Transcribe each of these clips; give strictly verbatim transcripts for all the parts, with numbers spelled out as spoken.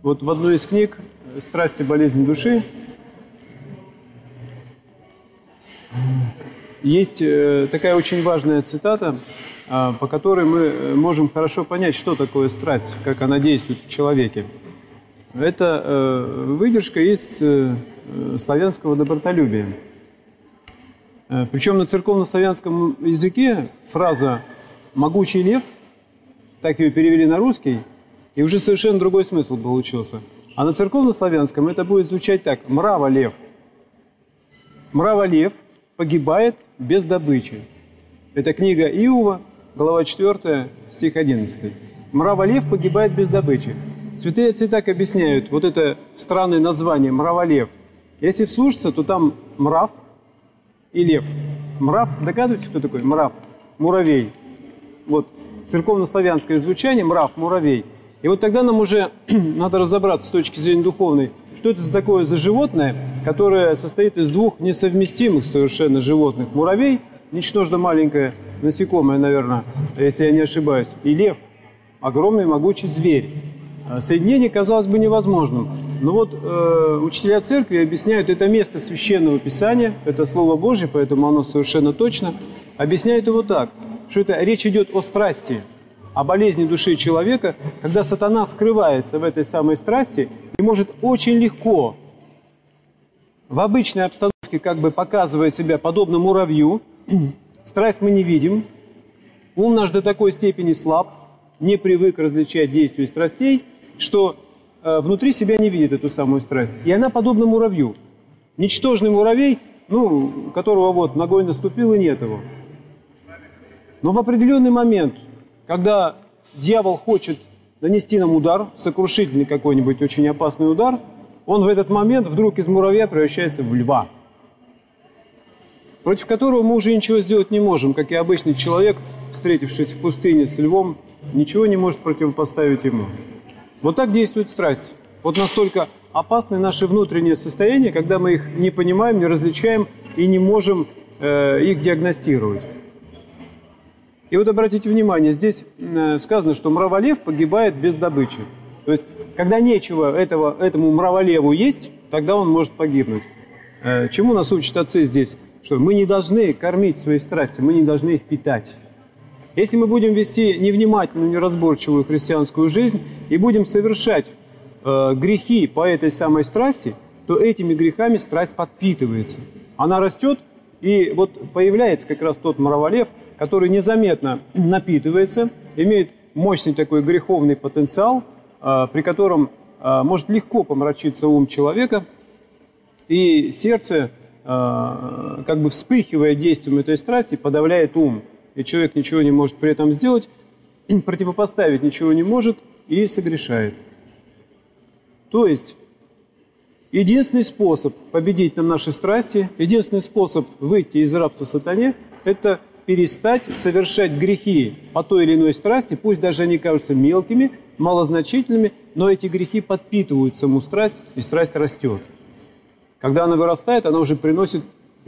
Вот в одной из книг «Страсти, болезнь души» есть такая очень важная цитата, по которой мы можем хорошо понять, что такое страсть, как она действует в человеке. Это выдержка из славянского добротолюбия. Причем на церковно-славянском языке фраза «могучий лев», так ее перевели на русский, и уже совершенно другой смысл получился. А на церковно-славянском это будет звучать так: «Мрава-лев». «Мрава-лев погибает без добычи». Это книга Иова, глава четвёртая, стих одиннадцатый. «Мрава-лев погибает без добычи». Святые отцы так объясняют вот это странное название «мрава-лев». Если вслушаться, то там мрав и лев. Мрав, догадываетесь, кто такой? Мрав, муравей. Вот церковно-славянское звучание мрав, муравей. И вот тогда нам уже надо разобраться с точки зрения духовной, что это за такое за животное, которое состоит из двух несовместимых совершенно животных. Муравей, ничтожно маленькое насекомое, наверное, если я не ошибаюсь, и лев, огромный могучий зверь. Соединение казалось бы невозможным. Но вот э, учителя церкви объясняют, это место Священного Писания, это Слово Божье, поэтому оно совершенно точно, объясняют его так, что это речь идет о страсти, о болезни души человека, когда сатана скрывается в этой самой страсти и может очень легко в обычной обстановке как бы показывая себя подобно муравью. Страсть мы не видим, ум наш до такой степени слаб, не привык различать действия страстей, что э, внутри себя не видит эту самую страсть. И она подобна муравью. Ничтожный муравей, ну, которого вот ногой наступил и нет его. Но в определенный момент, когда дьявол хочет нанести нам удар, сокрушительный какой-нибудь, очень опасный удар, он в этот момент вдруг из муравья превращается в льва, против которого мы уже ничего сделать не можем, как и обычный человек, встретившись в пустыне с львом, ничего не может противопоставить ему. Вот так действует страсть. Вот настолько опасны наши внутренние состояния, когда мы их не понимаем, не различаем и не можем э, их диагностировать. И вот обратите внимание, здесь э, сказано, что мраволев погибает без добычи. То есть, когда нечего этого, этому мраволеву есть, тогда он может погибнуть. Э, чему нас учат отцы здесь? Что мы не должны кормить свои страсти, мы не должны их питать. Если мы будем вести невнимательную, неразборчивую христианскую жизнь и будем совершать э, грехи по этой самой страсти, то этими грехами страсть подпитывается. Она растет, и вот появляется как раз тот мраволев, который незаметно напитывается, имеет мощный такой греховный потенциал, э, при котором э, может легко помрачиться ум человека, и сердце, э, как бы вспыхивая действием этой страсти, подавляет ум. И человек ничего не может при этом сделать, противопоставить ничего не может и согрешает. То есть, единственный способ победить нам наши страсти, единственный способ выйти из рабства сатане – это перестать совершать грехи по той или иной страсти, пусть даже они кажутся мелкими, малозначительными, но эти грехи подпитывают саму страсть, и страсть растет. Когда она вырастает, она уже приносит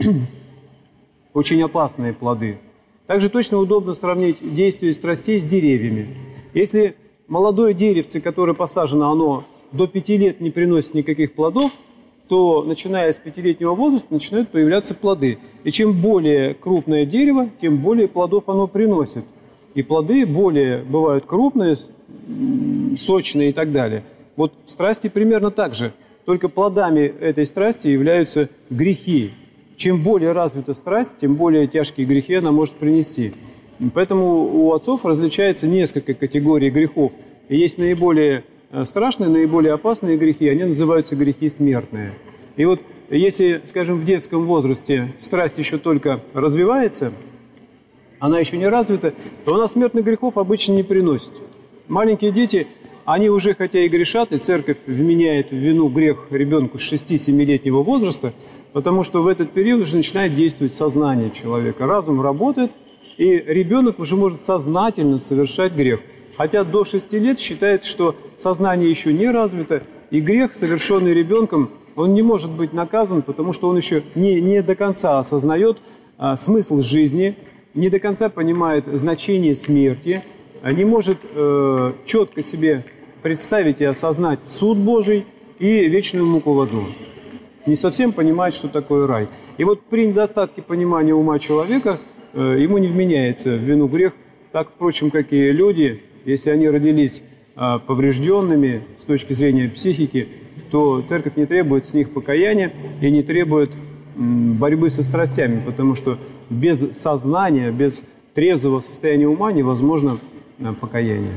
очень опасные плоды. Также точно удобно сравнить действие страстей с деревьями. Если молодое деревце, которое посажено, оно до пяти лет не приносит никаких плодов, то, начиная с пятилетнего возраста, начинают появляться плоды. И чем более крупное дерево, тем более плодов оно приносит. И плоды более бывают крупные, сочные и так далее. Вот страсти примерно так же. Только плодами этой страсти являются грехи. Чем более развита страсть, тем более тяжкие грехи она может принести. Поэтому у отцов различается несколько категорий грехов. И есть наиболее страшные, наиболее опасные грехи, они называются грехи смертные. И вот если, скажем, в детском возрасте страсть еще только развивается, она еще не развита, то она смертных грехов обычно не приносит. Маленькие дети, они уже хотя и грешат, и церковь вменяет в вину грех ребенку с шести-семилетнего возраста, потому что в этот период уже начинает действовать сознание человека. Разум работает, и ребенок уже может сознательно совершать грех. Хотя до шести лет считается, что сознание еще не развито, и грех, совершенный ребенком, он не может быть наказан, потому что он еще не, не до конца осознает а, смысл жизни, не до конца понимает значение смерти, не может э, четко себе представить и осознать суд Божий и вечную муку в аду. Не совсем понимает, что такое рай. И вот при недостатке понимания ума человека э, ему не вменяется в вину грех, так, впрочем, как и люди, если они родились э, поврежденными с точки зрения психики, то церковь не требует с них покаяния и не требует м, борьбы со страстями, потому что без сознания, без трезвого состояния ума невозможно э, покаяние.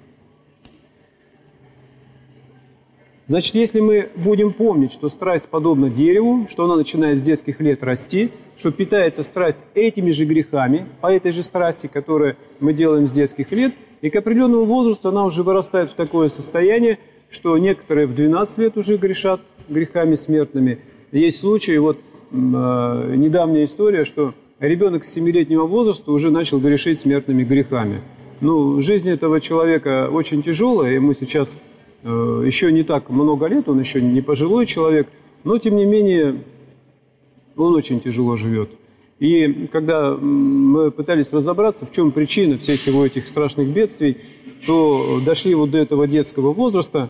Значит, если мы будем помнить, что страсть подобна дереву, что она начинает с детских лет расти, что питается страсть этими же грехами, по этой же страсти, которую мы делаем с детских лет, и к определенному возрасту она уже вырастает в такое состояние, что некоторые в двенадцать лет уже грешат грехами смертными. Есть случаи, вот э, недавняя история, что ребенок с семилетнего возраста уже начал грешить смертными грехами. Ну, жизнь этого человека очень тяжелая, ему сейчас еще не так много лет, он еще не пожилой человек, но, тем не менее, он очень тяжело живет. И когда мы пытались разобраться, в чем причина всех его этих страшных бедствий, то дошли вот до этого детского возраста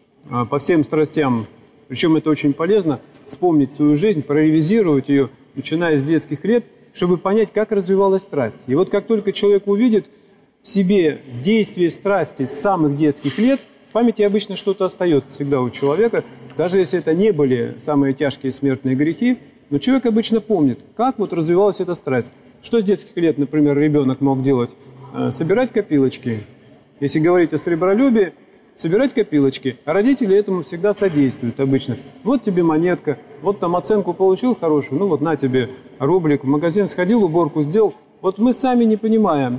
по всем страстям. Причем это очень полезно, вспомнить свою жизнь, проревизировать ее, начиная с детских лет, чтобы понять, как развивалась страсть. И вот как только человек увидит в себе действие страсти с самых детских лет, в памяти обычно что-то остается всегда у человека, даже если это не были самые тяжкие смертные грехи, но человек обычно помнит, как вот развивалась эта страсть. Что с детских лет, например, ребенок мог делать? Собирать копилочки. Если говорить о сребролюбии, собирать копилочки. А родители этому всегда содействуют обычно. Вот тебе монетка, вот там оценку получил хорошую, ну вот на тебе рублик, в магазин сходил, уборку сделал. Вот мы сами не понимаем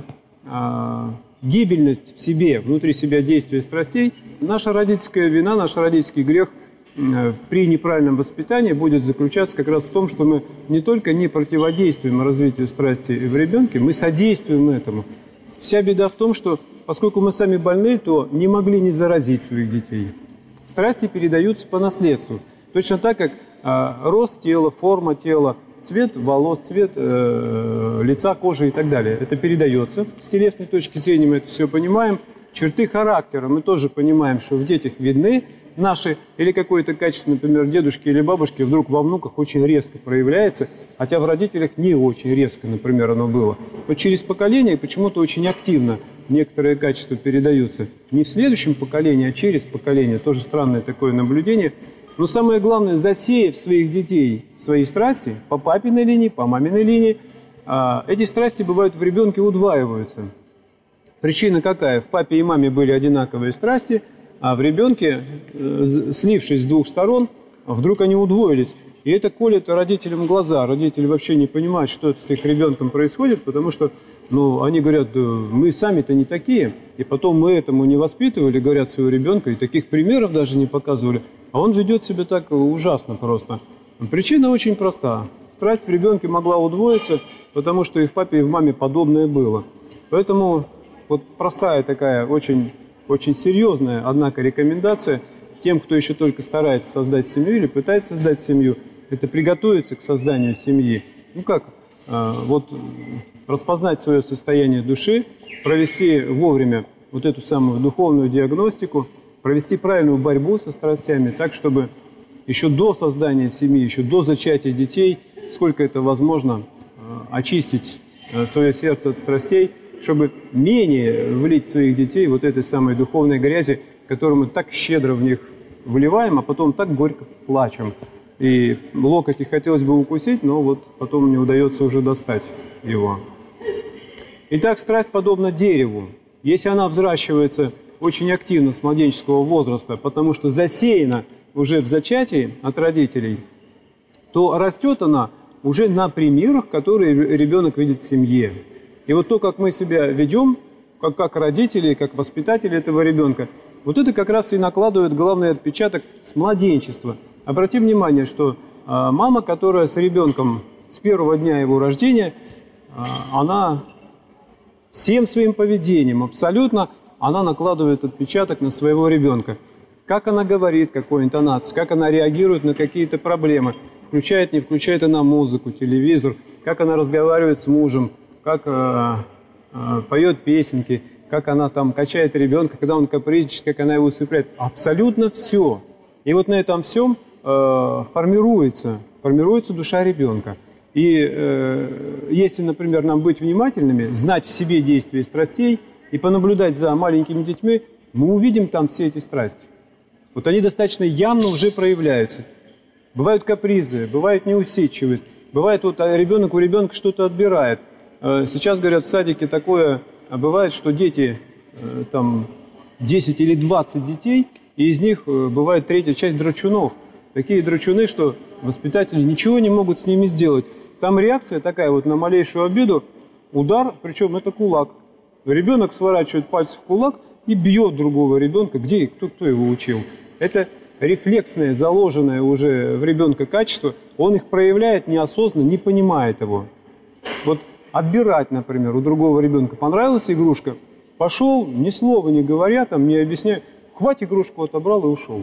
гибельность в себе, внутри себя действия страстей. Наша родительская вина, наш родительский грех э, при неправильном воспитании будет заключаться как раз в том, что мы не только не противодействуем развитию страсти в ребенке, мы содействуем этому. Вся беда в том, что поскольку мы сами больны, то не могли не заразить своих детей. Страсти передаются по наследству. Точно так, как э, рост тела, форма тела, цвет волос, цвет э, лица, кожи и так далее. Это передается. С телесной точки зрения мы это все понимаем. Черты характера мы тоже понимаем, что в детях видны наши, или какое-то качество, например, дедушки или бабушки вдруг во внуках очень резко проявляется, хотя в родителях не очень резко, например, оно было. Но через поколение почему-то очень активно некоторые качества передаются. Не в следующем поколении, а через поколение. Тоже странное такое наблюдение. Но самое главное, засеяв своих детей свои страсти, по папиной линии, по маминой линии, эти страсти бывают в ребенке удваиваются. Причина какая? В папе и маме были одинаковые страсти, а в ребенке, слившись с двух сторон, вдруг они удвоились. И это колет родителям глаза. Родители вообще не понимают, что это с их ребенком происходит, потому что ну, они говорят, да, мы сами-то не такие, и потом мы этому не воспитывали, говорят, своего ребенка, и таких примеров даже не показывали. А он ведет себя так ужасно просто. Причина очень проста. Страсть в ребенке могла удвоиться, потому что и в папе, и в маме подобное было. Поэтому вот простая такая, очень, очень серьезная, однако, рекомендация тем, кто еще только старается создать семью или пытается создать семью, это приготовиться к созданию семьи. Ну как, э, вот распознать свое состояние души, провести вовремя вот эту самую духовную диагностику, провести правильную борьбу со страстями, так, чтобы еще до создания семьи, еще до зачатия детей, сколько это возможно, очистить свое сердце от страстей, чтобы менее влить в своих детей вот этой самой духовной грязи, которую мы так щедро в них вливаем, а потом так горько плачем. И локоть и хотелось бы укусить, но вот потом не удается уже достать его. Итак, страсть подобна дереву. Если она взращивается очень активно с младенческого возраста, потому что засеяна уже в зачатии от родителей, то растет она уже на примерах, которые ребенок видит в семье. И вот то, как мы себя ведем, как, как родители, как воспитатели этого ребенка, вот это как раз и накладывает главный отпечаток с младенчества. Обрати внимание, что э, мама, которая с ребенком с первого дня его рождения, э, она всем своим поведением абсолютно, она накладывает отпечаток на своего ребенка. Как она говорит, какой интонацией, как она реагирует на какие-то проблемы, включает, не включает она музыку, телевизор, как она разговаривает с мужем, как э, э, поет песенки, как она там качает ребенка, когда он капризничает, как она его усыпляет. Абсолютно все. И вот на этом всем э, формируется, формируется душа ребенка. И э, если, например, нам быть внимательными, знать в себе действия страстей и понаблюдать за маленькими детьми, мы увидим там все эти страсти. Вот они достаточно явно уже проявляются. Бывают капризы, бывает неусидчивость, бывает вот ребенок у ребенка что-то отбирает. Сейчас, говорят, в садике такое бывает, что дети, там, десять или двадцать детей, и из них бывает третья часть драчунов. Такие драчуны, что воспитатели ничего не могут с ними сделать. Там реакция такая вот на малейшую обиду, удар, причем это кулак. Ребенок сворачивает пальцы в кулак и бьет другого ребенка. Где и кто, кто его учил? Это рефлексное, заложенное уже в ребенка качество. Он их проявляет неосознанно, не понимает его. Вот отбирать, например, у другого ребенка понравилась игрушка, пошел, ни слова не говоря, там, не объясняя, хватит игрушку, отобрал и ушел.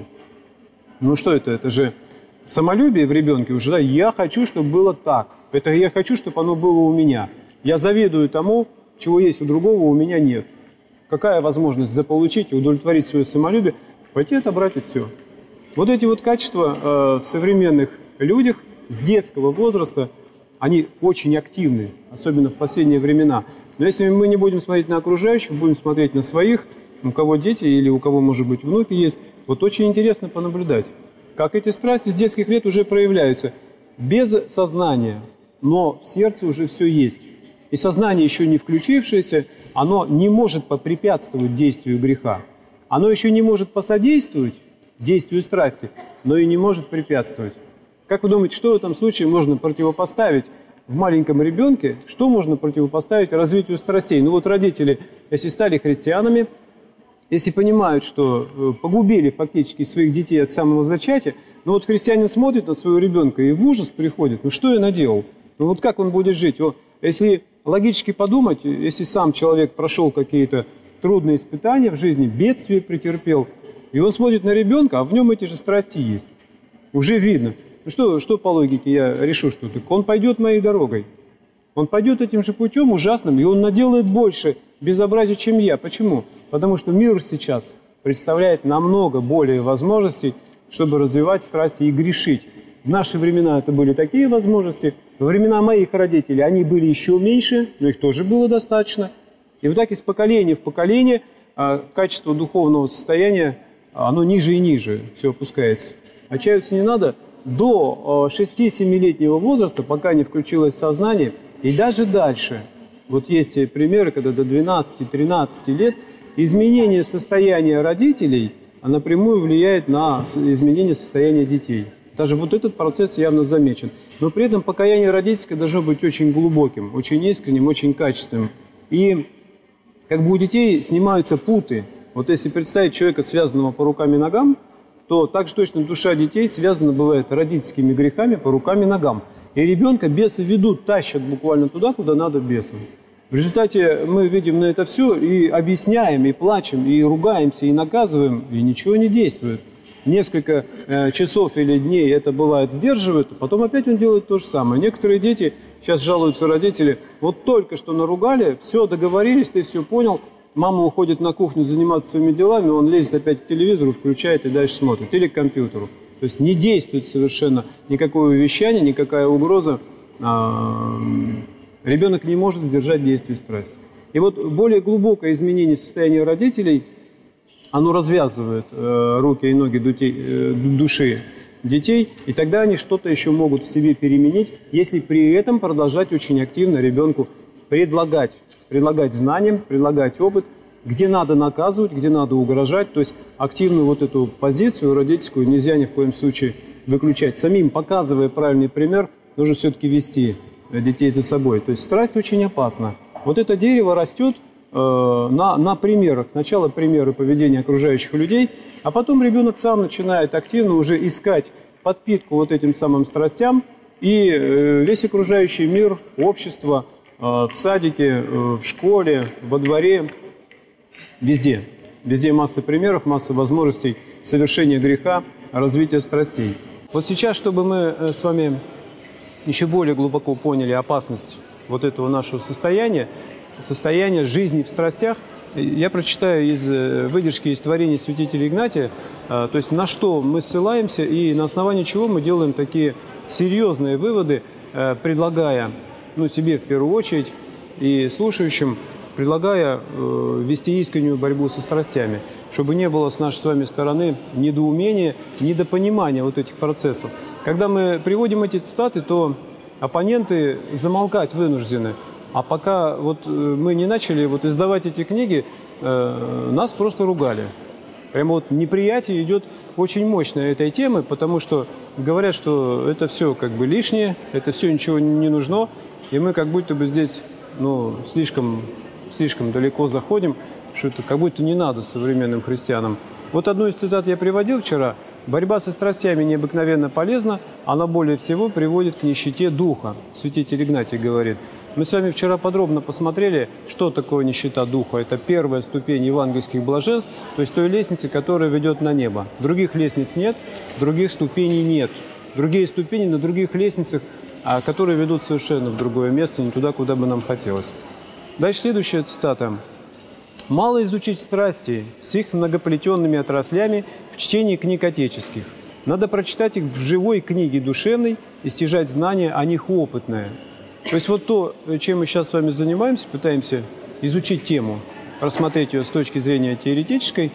Ну что это? Это же самолюбие в ребенке уже, да? Я хочу, чтобы было так. Это я хочу, чтобы оно было у меня. Я завидую тому, чего есть у другого, у меня нет. Какая возможность заполучить и удовлетворить свое самолюбие? Пойти отобрать и все. Вот эти вот качества э, в современных людях с детского возраста, они очень активны, особенно в последние времена. Но если мы не будем смотреть на окружающих, будем смотреть на своих, у кого дети или у кого, может быть, внуки есть, вот очень интересно понаблюдать, как эти страсти с детских лет уже проявляются. Без сознания, но в сердце уже все есть. И сознание, еще не включившееся, оно не может попрепятствовать действию греха. Оно еще не может посодействовать действию страсти, но и не может препятствовать. Как вы думаете, что в этом случае можно противопоставить в маленьком ребенке? Что можно противопоставить развитию страстей? Ну вот родители, если стали христианами, если понимают, что погубили фактически своих детей от самого зачатия, ну вот христианин смотрит на своего ребенка и в ужас приходит. Ну что я наделал? Ну вот как он будет жить? Если логически подумать, если сам человек прошел какие-то трудные испытания в жизни, бедствие претерпел, и он смотрит на ребенка, а в нем эти же страсти есть. Уже видно. Ну что, что по логике я решу, что так он пойдет моей дорогой. Он пойдет этим же путем ужасным, и он наделает больше безобразия, чем я. Почему? Потому что мир сейчас представляет намного более возможностей, чтобы развивать страсти и грешить. В наши времена это были такие возможности. Во времена моих родителей они были еще меньше, но их тоже было достаточно. И вот так из поколения в поколение а, качество духовного состояния, оно ниже и ниже все опускается. Отчаиваться не надо. До шести-семилетнего возраста, пока не включилось сознание, и даже дальше, вот есть примеры, когда до двенадцати-тринадцати лет изменение состояния родителей напрямую влияет на изменение состояния детей. Даже вот этот процесс явно замечен. Но при этом покаяние родительское должно быть очень глубоким, очень искренним, очень качественным. И как бы у детей снимаются путы. Вот если представить человека, связанного по рукам и ногам, то так же точно душа детей связана, бывает, родительскими грехами по рукам и ногам. И ребенка бесы ведут, тащат буквально туда, куда надо бесам. В результате мы видим на это все и объясняем, и плачем, и ругаемся, и наказываем, и ничего не действует. Несколько э, часов или дней это бывает сдерживает, а потом опять он делает то же самое. Некоторые дети, сейчас жалуются родители, вот только что наругали, все, договорились, ты все понял, мама уходит на кухню заниматься своими делами, он лезет опять к телевизору, включает и дальше смотрит. Или к компьютеру. То есть не действует совершенно никакое увещание, никакая угроза. Ребенок не может сдержать действие страсти. И вот более глубокое изменение состояния родителей, оно развязывает руки и ноги души детей, и тогда они что-то еще могут в себе переменить, если при этом продолжать очень активно ребенку предлагать. Предлагать знания, предлагать опыт, где надо наказывать, где надо угрожать. То есть активную вот эту позицию родительскую нельзя ни в коем случае выключать. Самим, показывая правильный пример, нужно все-таки вести детей за собой. То есть страсть очень опасна. Вот это дерево растет э, на, на примерах. Сначала примеры поведения окружающих людей, а потом ребенок сам начинает активно уже искать подпитку вот этим самым страстям. И э, весь окружающий мир, общество, в садике, в школе, во дворе, везде. Везде масса примеров, масса возможностей совершения греха, развития страстей. Вот сейчас, чтобы мы с вами еще более глубоко поняли опасность вот этого нашего состояния, состояние жизни в страстях. Я прочитаю из выдержки из творений святителя Игнатия, то есть на что мы ссылаемся и на основании чего мы делаем такие серьезные выводы, предлагая, ну, себе в первую очередь и слушающим, предлагая э, вести искреннюю борьбу со страстями, чтобы не было с нашей с вами стороны недоумения, недопонимания вот этих процессов. Когда мы приводим эти цитаты, то оппоненты замолкать вынуждены. А пока вот э, мы не начали вот издавать эти книги, э, нас просто ругали. Прямо вот неприятие идет очень мощное этой темы, потому что говорят, что это все как бы лишнее, это все ничего не нужно, и мы как будто бы здесь, ну, слишком... слишком далеко заходим, что это как будто не надо современным христианам. Вот одну из цитат я приводил вчера. «Борьба со страстями необыкновенно полезна, она более всего приводит к нищете духа», святитель Игнатий говорит. Мы с вами вчера подробно посмотрели, что такое нищета духа. Это первая ступень евангельских блаженств, то есть той лестницы, которая ведет на небо. Других лестниц нет, других ступеней нет. Другие ступени на других лестницах, которые ведут совершенно в другое место, не туда, куда бы нам хотелось. Дальше следующая цитата. «Мало изучить страсти с их многоплетенными отраслями в чтении книг отеческих. Надо прочитать их в живой книге душевной и стяжать знания о них опытное». То есть вот то, чем мы сейчас с вами занимаемся, пытаемся изучить тему, рассмотреть ее с точки зрения теоретической,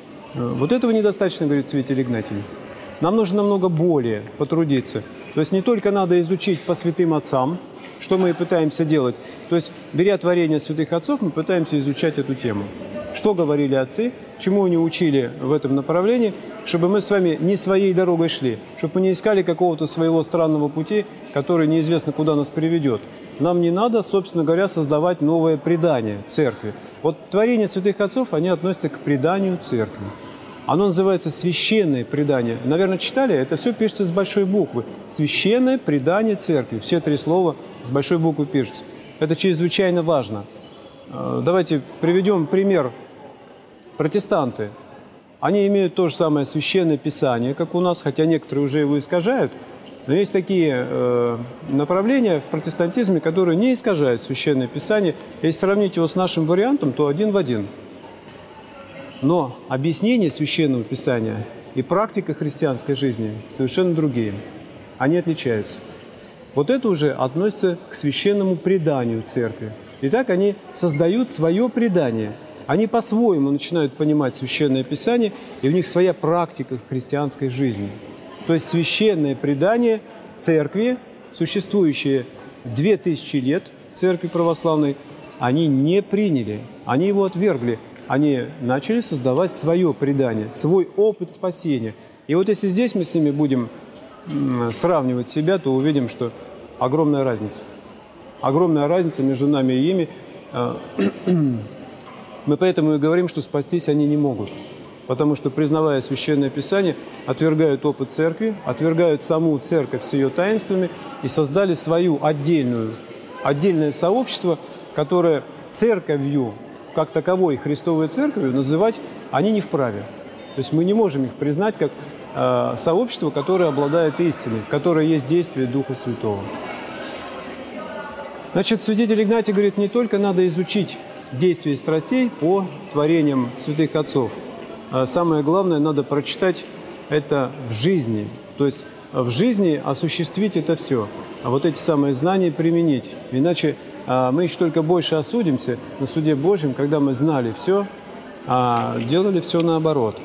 вот этого недостаточно, говорит святитель Игнатий. Нам нужно намного более потрудиться. То есть не только надо изучить по святым отцам, что мы и пытаемся делать. То есть, беря творение святых отцов, мы пытаемся изучать эту тему. Что говорили отцы, чему они учили в этом направлении, чтобы мы с вами не своей дорогой шли, чтобы мы не искали какого-то своего странного пути, который неизвестно куда нас приведет. Нам не надо, собственно говоря, создавать новое предание церкви. Вот творения святых отцов, они относятся к преданию церкви. Оно называется «священное предание». Наверное, читали? Это все пишется с большой буквы. «Священное предание церкви». Все три слова с большой буквы пишутся. Это чрезвычайно важно. Давайте приведем пример. Протестанты. Они имеют то же самое священное писание, как у нас, хотя некоторые уже его искажают. Но есть такие э, направления в протестантизме, которые не искажают священное писание. Если сравнить его с нашим вариантом, то один в один. Но объяснение священного писания и практика христианской жизни совершенно другие. Они отличаются. Вот это уже относится к священному преданию церкви. Итак, они создают свое предание. Они по-своему начинают понимать священное писание, и у них своя практика в христианской жизни. То есть священное предание церкви, существующее две тысячи лет, церкви православной, они не приняли, они его отвергли. Они начали создавать свое предание, свой опыт спасения. И вот если здесь мы с ними будем сравнивать себя, то увидим, что огромная разница. Огромная разница между нами и ими. Мы поэтому и говорим, что спастись они не могут. Потому что, признавая Священное Писание, отвергают опыт церкви, отвергают саму церковь с ее таинствами и создали свою отдельную, отдельное сообщество, которое церковью, как таковой Христовой Церковью, называть они не вправе. То есть мы не можем их признать как э, сообщество, которое обладает истиной, в которое есть действие Духа Святого. Значит, святитель Игнатий говорит, не только надо изучить действия страстей по творениям святых отцов. А самое главное, надо прочитать это в жизни. То есть в жизни осуществить это все. А вот эти самые знания применить. Иначе а, мы еще только больше осудимся на суде Божьем, когда мы знали все, а делали все наоборот.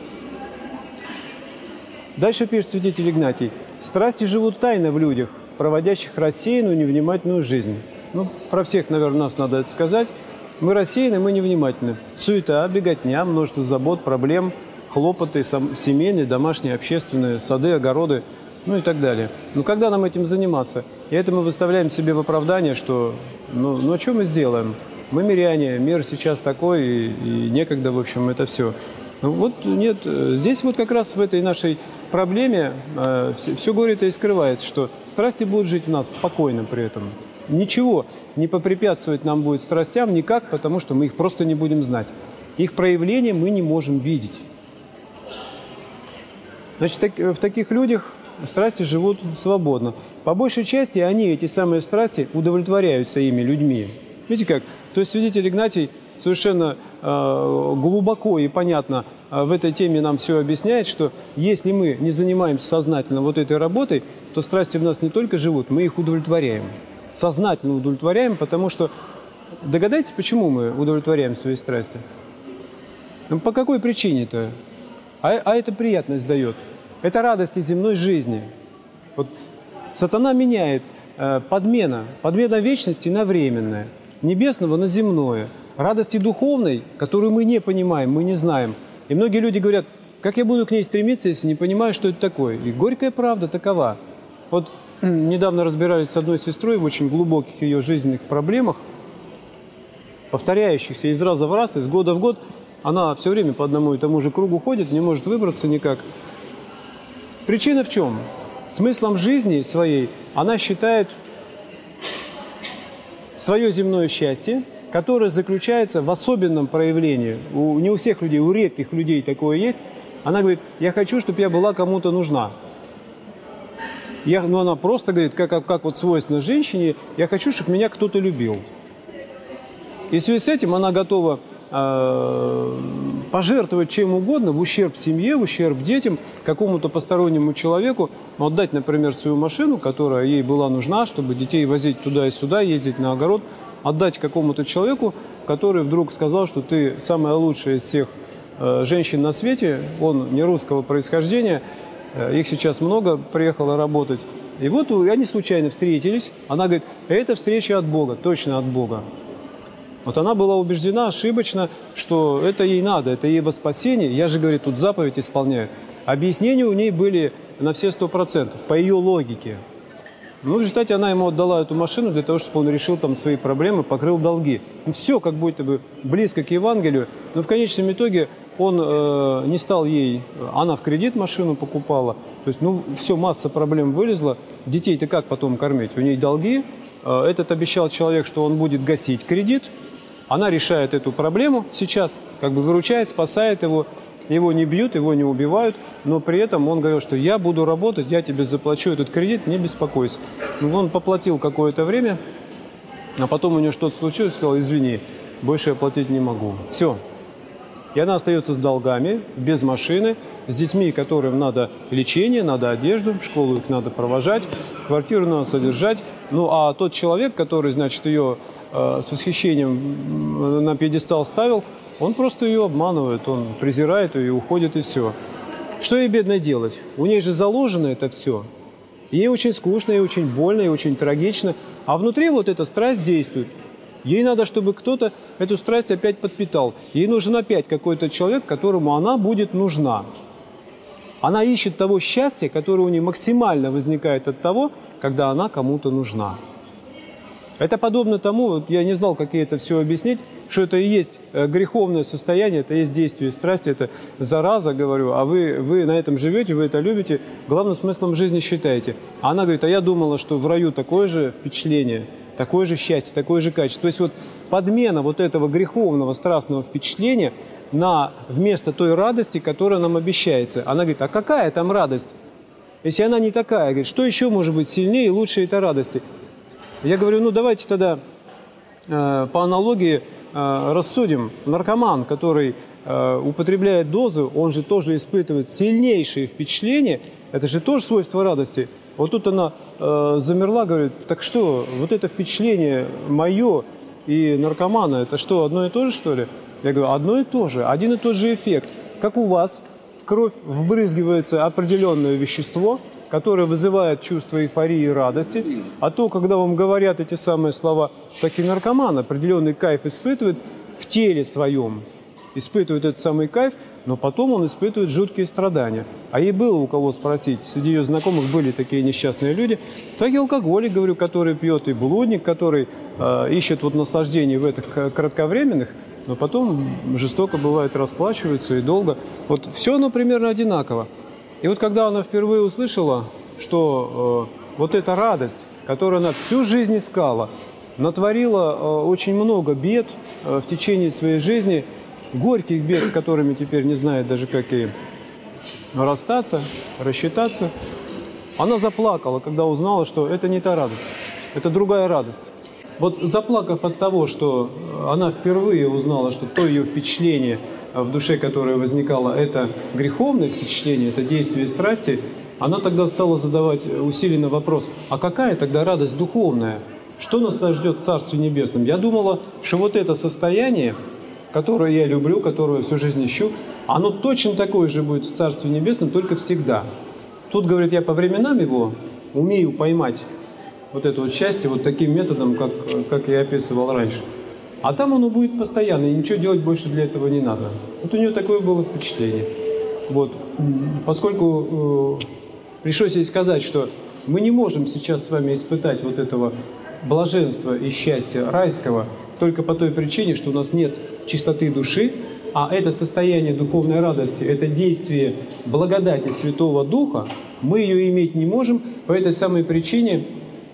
Дальше пишет святитель Игнатий. «Страсти живут тайно в людях, проводящих рассеянную, невнимательную жизнь». Ну, про всех, наверное, нас надо это сказать. Мы рассеяны, мы невнимательны. Суета, беготня, множество забот, проблем, хлопоты, семейные, домашние, общественные, сады, огороды, ну и так далее. Но когда нам этим заниматься? И это мы выставляем себе в оправдание, что ну, ну а что мы сделаем? Мы миряне, мир сейчас такой, и, и некогда, в общем, это все. Ну, вот нет, здесь вот как раз в этой нашей проблеме э, все, все горе-то и скрывается, что страсти будут жить в нас спокойно при этом. Ничего не попрепятствовать нам будет страстям никак, потому что мы их просто не будем знать. Их проявление мы не можем видеть. Значит, так, в таких людях страсти живут свободно. По большей части они, эти самые страсти, удовлетворяются ими людьми. Видите как? То есть святитель Игнатий совершенно э, глубоко и понятно э, в этой теме нам все объясняет, что если мы не занимаемся сознательно вот этой работой, то страсти в нас не только живут, мы их удовлетворяем. Сознательно удовлетворяем, потому что... Догадайтесь, почему мы удовлетворяем свои страсти? Ну, по какой причине-то? А, а это приятность дает. Это радости земной жизни. Вот сатана меняет э, подмена, подмена вечности на временное, небесного на земное, радости духовной, которую мы не понимаем, мы не знаем. И многие люди говорят, как я буду к ней стремиться, если не понимаю, что это такое? И горькая правда такова. Вот недавно разбирались с одной сестрой в очень глубоких ее жизненных проблемах, повторяющихся из раза в раз, из года в год. Она все время по одному и тому же кругу ходит, не может выбраться никак. Причина в чем? Смыслом жизни своей она считает свое земное счастье, которое заключается в особенном проявлении. У, не у всех людей, у редких людей такое есть. Она говорит, я хочу, чтобы я была кому-то нужна. Я, ну, она просто говорит, как, как, как вот свойственно женщине, я хочу, чтобы меня кто-то любил. И в связи с этим она готова э, пожертвовать чем угодно в ущерб семье, в ущерб детям, какому-то постороннему человеку, отдать, например, свою машину, которая ей была нужна, чтобы детей возить туда и сюда, ездить на огород, отдать какому-то человеку, который вдруг сказал, что ты самая лучшая из всех э, женщин на свете, он не русского происхождения, э, их сейчас много приехало работать. И вот они случайно встретились, она говорит, это встреча от Бога, точно от Бога. Вот она была убеждена ошибочно, что это ей надо, это ей во спасение. Я же, говорит, тут заповедь исполняю. Объяснения у ней были на все сто процентов, по ее логике. Ну, в результате она ему отдала эту машину для того, чтобы он решил там свои проблемы, покрыл долги. Ну, все как будто бы близко к Евангелию. Но в конечном итоге он э, не стал ей... Она в кредит машину покупала. То есть, ну, все, масса проблем вылезла. Детей-то как потом кормить? У ней долги. Э, этот обещал человек, что он будет гасить кредит. Она решает эту проблему сейчас, как бы выручает, спасает его. Его не бьют, его не убивают, но при этом он говорил, что я буду работать, я тебе заплачу этот кредит, не беспокойся. Он поплатил какое-то время, а потом у него что-то случилось, сказал, извини, больше я платить не могу. Все. И она остается с долгами, без машины, с детьми, которым надо лечение, надо одежду, в школу их надо провожать, квартиру надо содержать. Ну, а тот человек, который, значит, ее э, с восхищением на пьедестал ставил, он просто ее обманывает, он презирает ее и уходит, и все. Что ей, бедной, делать? У ней же заложено это все. Ей очень скучно, ей очень больно, ей очень трагично. А внутри вот эта страсть действует. Ей надо, чтобы кто-то эту страсть опять подпитал. Ей нужен опять какой-то человек, которому она будет нужна. Она ищет того счастья, которое у нее максимально возникает от того, когда она кому-то нужна. Это подобно тому, вот я не знал, как ей это все объяснить, что это и есть греховное состояние, это и есть действие страсти, это зараза, говорю, а вы, вы на этом живете, вы это любите, главным смыслом жизни считаете. А она говорит, а я думала, что в раю такое же впечатление, такое же счастье, такое же качество. То есть вот подмена вот этого греховного страстного впечатления на вместо той радости, которая нам обещается. Она говорит, а какая там радость? Если она не такая, говорит, что еще может быть сильнее и лучше этой радости? Я говорю, ну давайте тогда э, по аналогии э, рассудим. Наркоман, который э, употребляет дозу, он же тоже испытывает сильнейшие впечатления. Это же тоже свойство радости. Вот тут она э, замерла, говорит, так что, вот это впечатление мое и наркомана, это что, одно и то же, что ли? Я говорю, одно и то же, один и тот же эффект. Как у вас в кровь вбрызгивается определенное вещество, которое вызывает чувство эйфории и радости, а то, когда вам говорят эти самые слова, так и наркоман определенный кайф испытывает в теле своем, испытывает этот самый кайф, но потом он испытывает жуткие страдания. А ей было у кого спросить, среди ее знакомых были такие несчастные люди, так и алкоголик, говорю, который пьет, и блудник, который э, ищет вот наслаждение в этих кратковременных, но потом жестоко бывает расплачивается и долго. Вот все оно примерно одинаково. И вот когда она впервые услышала, что э, вот эта радость, которую она всю жизнь искала, натворила э, очень много бед э, в течение своей жизни, горьких бед, с которыми теперь не знает даже, как и расстаться, рассчитаться, она заплакала, когда узнала, что это не та радость, это другая радость. Вот заплакав от того, что она впервые узнала, что то ее впечатление в душе, которое возникало, это греховное впечатление, это действие страсти, она тогда стала задавать усиленно вопрос, а какая тогда радость духовная? Что нас ждет в Царстве Небесном? Я думала, что вот это состояние, которое я люблю, которое всю жизнь ищу, оно точно такое же будет в Царстве Небесном, только всегда. Тут, говорит, я по временам его умею поймать, вот это вот счастье, вот таким методом, как, как я описывал раньше. А там оно будет постоянно, и ничего делать больше для этого не надо. Вот у нее такое было впечатление. Вот. Поскольку э, пришлось ей сказать, что мы не можем сейчас с вами испытать вот этого блаженства и счастья райского только по той причине, что у нас нет чистоты души, а это состояние духовной радости, это действие благодати Святого Духа, мы ее иметь не можем, по этой самой причине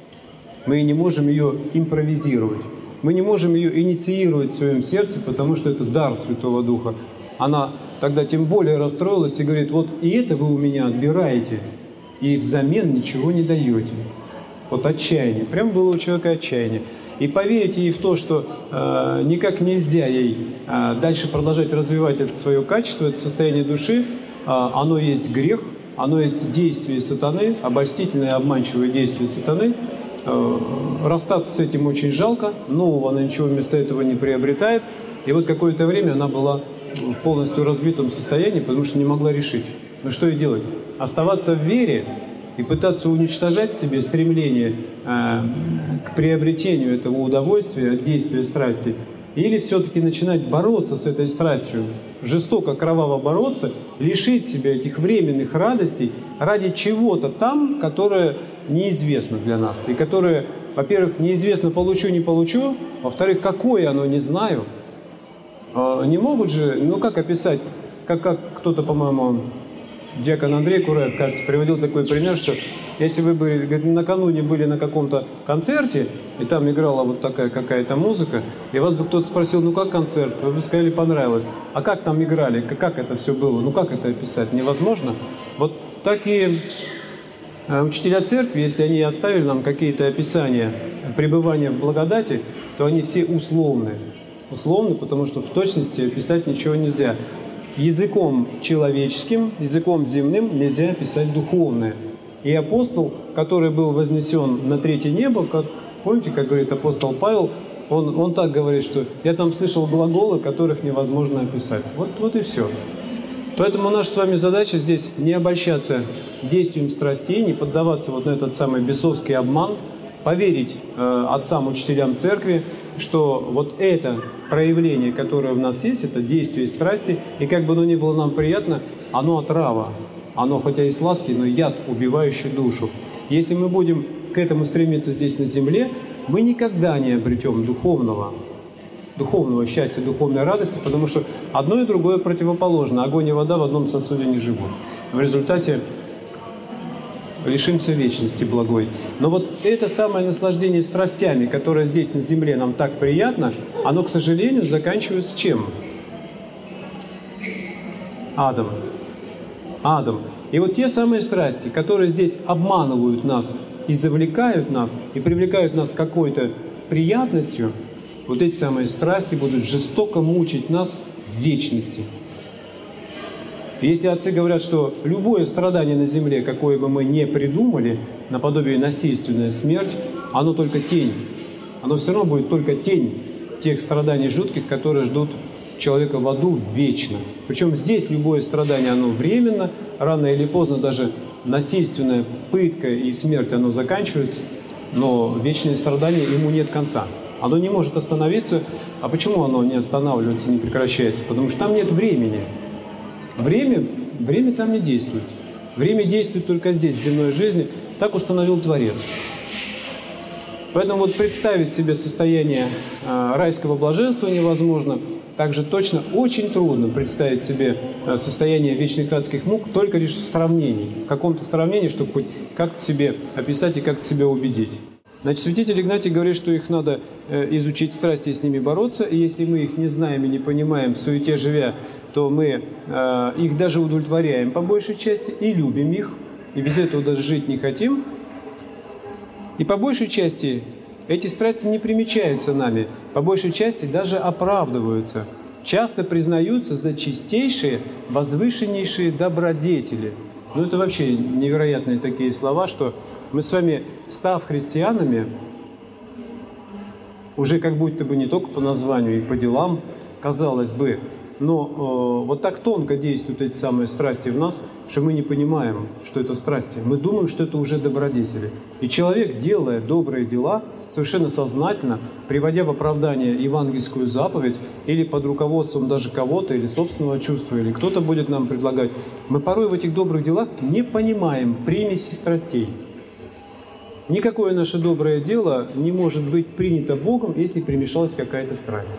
мы не можем ее импровизировать. Мы не можем ее инициировать в своем сердце, потому что это дар Святого Духа. Она тогда тем более расстроилась и говорит, вот и это вы у меня отбираете, и взамен ничего не даете. Вот отчаяние. Прям было у человека отчаяние. И поверить ей в то, что э, никак нельзя ей э, дальше продолжать развивать это свое качество, это состояние души, э, оно есть грех, оно есть действие сатаны, обольстительное, обманчивое действие сатаны. Э, расстаться с этим очень жалко, нового она ничего вместо этого не приобретает. И вот какое-то время она была в полностью разбитом состоянии, потому что не могла решить. Ну что ей делать? Оставаться в вере и пытаться уничтожать в себе стремление э, к приобретению этого удовольствия от действия страсти, или все-таки начинать бороться с этой страстью, жестоко, кроваво бороться, лишить себя этих временных радостей ради чего-то там, которое неизвестно для нас, и которое, во-первых, неизвестно, получу, не получу, во-вторых, какое оно, не знаю. Э, не могут же, ну как описать, как, как кто-то, по-моему, диакон Андрей Кураев, кажется, приводил такой пример, что если вы бы, говорит, накануне были на каком-то концерте, и там играла вот такая какая-то музыка, и вас бы кто-то спросил, ну как концерт? Вы бы сказали, понравилось. А как там играли? Как это все было? Ну как это описать? Невозможно. Вот так и учителя церкви, если они оставили нам какие-то описания пребывания в благодати, то они все условны. Условны, потому что в точности описать ничего нельзя. Языком человеческим, языком земным нельзя описать духовное. И апостол, который был вознесен на третье небо, как, помните, как говорит апостол Павел, он, он так говорит, что «я там слышал глаголы, которых невозможно описать». Вот, вот и все. Поэтому наша с вами задача здесь не обольщаться действием страстей, не поддаваться вот на этот самый бесовский обман, поверить э, отцам, учителям церкви, что вот это проявление, которое в нас есть, это действие страсти, и как бы оно ни было нам приятно, оно отрава. Оно, хотя и сладкий, но яд, убивающий душу. Если мы будем к этому стремиться здесь на земле, мы никогда не обретем духовного, духовного счастья, духовной радости, потому что одно и другое противоположно. Огонь и вода в одном сосуде не живут. В результате лишимся вечности благой. Но вот это самое наслаждение страстями, которое здесь на земле нам так приятно, оно, к сожалению, заканчивается чем? Адом. Адом. И вот те самые страсти, которые здесь обманывают нас и завлекают нас, и привлекают нас какой-то приятностью, вот эти самые страсти будут жестоко мучить нас в вечности. Если отцы говорят, что любое страдание на земле, какое бы мы ни придумали, наподобие насильственная смерть, оно только тень. Оно все равно будет только тень тех страданий жутких, которые ждут человека в аду вечно. Причем здесь любое страдание, оно временно, рано или поздно даже насильственная пытка и смерть, оно заканчивается, но вечное страдание, ему нет конца. Оно не может остановиться. А почему оно не останавливается, не прекращается? Потому что там нет времени. Время, время там не действует. Время действует только здесь, в земной жизни. Так установил Творец. Поэтому вот представить себе состояние э, райского блаженства невозможно. Также точно очень трудно представить себе э, состояние вечных адских мук только лишь в сравнении. В каком-то сравнении, чтобы хоть как-то себе описать и как-то себя убедить. Значит, святитель Игнатий говорит, что их надо э, изучить страсти и с ними бороться, и если мы их не знаем и не понимаем, в суете живя, то мы э, их даже удовлетворяем по большей части и любим их, и без этого даже жить не хотим. И по большей части эти страсти не примечаются нами, по большей части даже оправдываются, часто признаются за чистейшие, возвышеннейшие добродетели. Ну, это вообще невероятные такие слова, что мы с вами, став христианами, уже как будто бы не только по названию и по делам, казалось бы, но э, вот так тонко действуют эти самые страсти в нас, что мы не понимаем, что это страсти. Мы думаем, что это уже добродетели. И человек, делая добрые дела, совершенно сознательно, приводя в оправдание евангельскую заповедь или под руководством даже кого-то, или собственного чувства, или кто-то будет нам предлагать, мы порой в этих добрых делах не понимаем примеси страстей. Никакое наше доброе дело не может быть принято Богом, если примешалась какая-то страсть.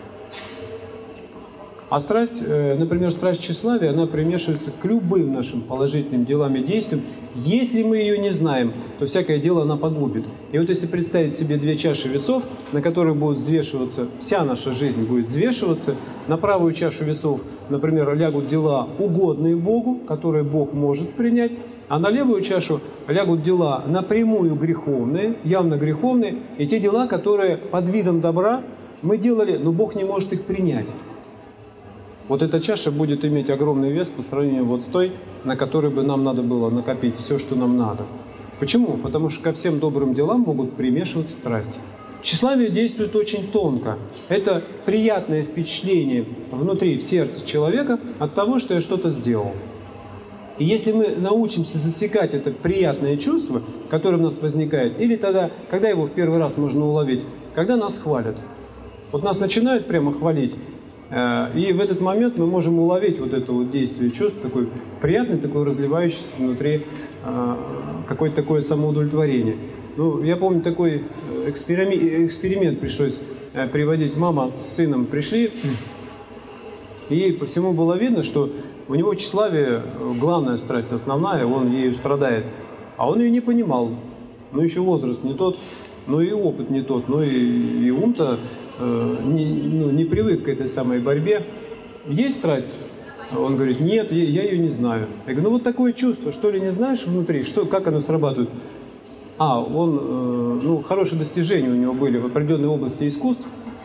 А страсть, например, страсть тщеславия, она примешивается к любым нашим положительным делам и действиям. Если мы ее не знаем, то всякое дело она погубит. И вот если представить себе две чаши весов, на которых будет взвешиваться, вся наша жизнь будет взвешиваться, на правую чашу весов, например, лягут дела, угодные Богу, которые Бог может принять, а на левую чашу лягут дела напрямую греховные, явно греховные, и те дела, которые под видом добра мы делали, но Бог не может их принять. Вот эта чаша будет иметь огромный вес по сравнению вот с той, на которой бы нам надо было накопить все, что нам надо. Почему? Потому что ко всем добрым делам могут примешиваться страсти. Тщеславие действует очень тонко. Это приятное впечатление внутри, в сердце человека от того, что я что-то сделал. И если мы научимся засекать это приятное чувство, которое у нас возникает, или тогда, когда его в первый раз можно уловить, когда нас хвалят. Вот нас начинают прямо хвалить, и в этот момент мы можем уловить вот это вот действие чувств, такой приятный, такой разливающийся внутри какое-то такое самоудовлетворение. Ну, я помню, такой эксперимент, эксперимент пришлось приводить. Мама с сыном пришли, и по всему было видно, что у него тщеславие, главная страсть, основная, он ею страдает. А он ее не понимал. Ну, еще возраст не тот, ну и опыт не тот, ну и, и ум-то э, не, ну, не привык к этой самой борьбе. Есть страсть? Он говорит, нет, я, я ее не знаю. Я говорю, ну вот такое чувство, что ли, не знаешь внутри, что, как оно срабатывает? А, он, э, ну, хорошие достижения у него были в определенной области искусств,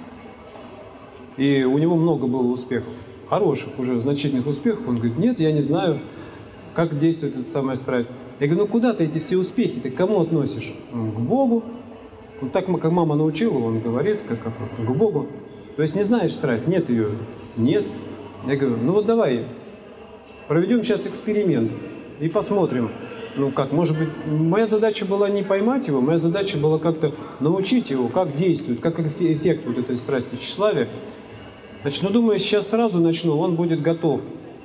и у него много было успехов, хороших уже, значительных успехов. Он говорит, нет, я не знаю, как действует эта самая страсть. Я говорю, ну куда ты эти все успехи, ты к кому относишь? К Богу. Вот так, как мама научила, он говорит, как, как к Богу. То есть не знаешь страсть, нет ее? Нет. Я говорю, ну вот давай, проведем сейчас эксперимент и посмотрим. Ну как, может быть, моя задача была не поймать его, моя задача была как-то научить его, как действует, как эффект вот этой страсти тщеславия. Значит, ну думаю, сейчас сразу начну, он будет готов.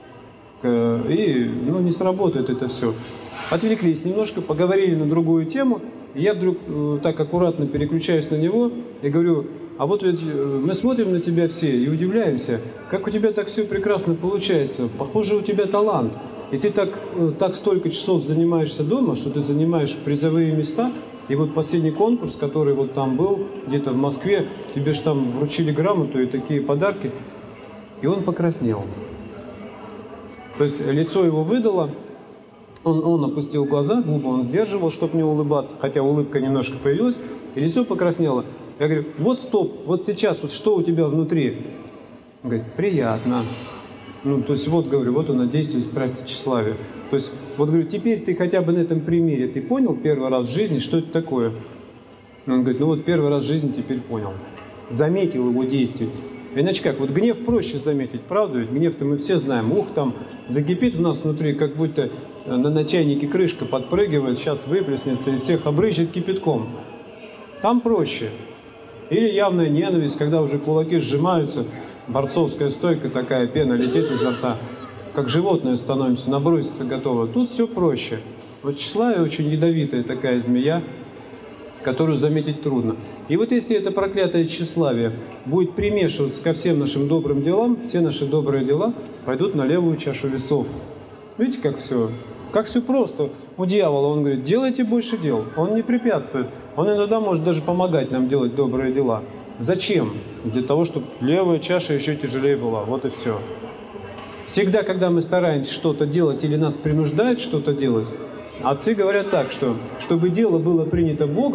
И, ну, не сработает это все. Отвлеклись немножко, поговорили на другую тему, и я вдруг э, так аккуратно переключаюсь на него и говорю, а вот ведь э, мы смотрим на тебя все и удивляемся, как у тебя так все прекрасно получается, похоже, у тебя талант. И ты так, э, так столько часов занимаешься дома, что ты занимаешь призовые места, и вот последний конкурс, который вот там был, где-то в Москве, тебе же там вручили грамоту и такие подарки, и он покраснел. То есть лицо его выдало, он, он опустил глаза, губы он сдерживал, чтобы не улыбаться, хотя улыбка немножко появилась, и лицо покраснело. Я говорю, вот стоп, вот сейчас, вот что у тебя внутри? Он говорит, приятно. Ну, то есть вот, говорю, вот оно действие страсти тщеславия. То есть, вот, говорю, теперь ты хотя бы на этом примере, ты понял первый раз в жизни, что это такое? Он говорит, ну вот первый раз в жизни теперь понял. Заметил его действие. Иначе как, вот гнев проще заметить, правда? Ведь гнев-то мы все знаем. Ух, там закипит в нас внутри, как будто на, на чайнике крышка подпрыгивает, сейчас выплеснется и всех обрыщет кипятком. Там проще. Или явная ненависть, когда уже кулаки сжимаются, борцовская стойка такая, пена летит изо рта, как животное становимся, наброситься готово. Тут все проще. Вот тщеславие очень ядовитая такая змея, которую заметить трудно. И вот если это проклятое тщеславие будет примешиваться ко всем нашим добрым делам, все наши добрые дела пойдут на левую чашу весов. Видите, как все? Как все просто. У дьявола он говорит, делайте больше дел. Он не препятствует. Он иногда может даже помогать нам делать добрые дела. Зачем? Для того, чтобы левая чаша еще тяжелее была. Вот и все. Всегда, когда мы стараемся что-то делать или нас принуждают что-то делать, отцы говорят так, что чтобы дело было принято Богом,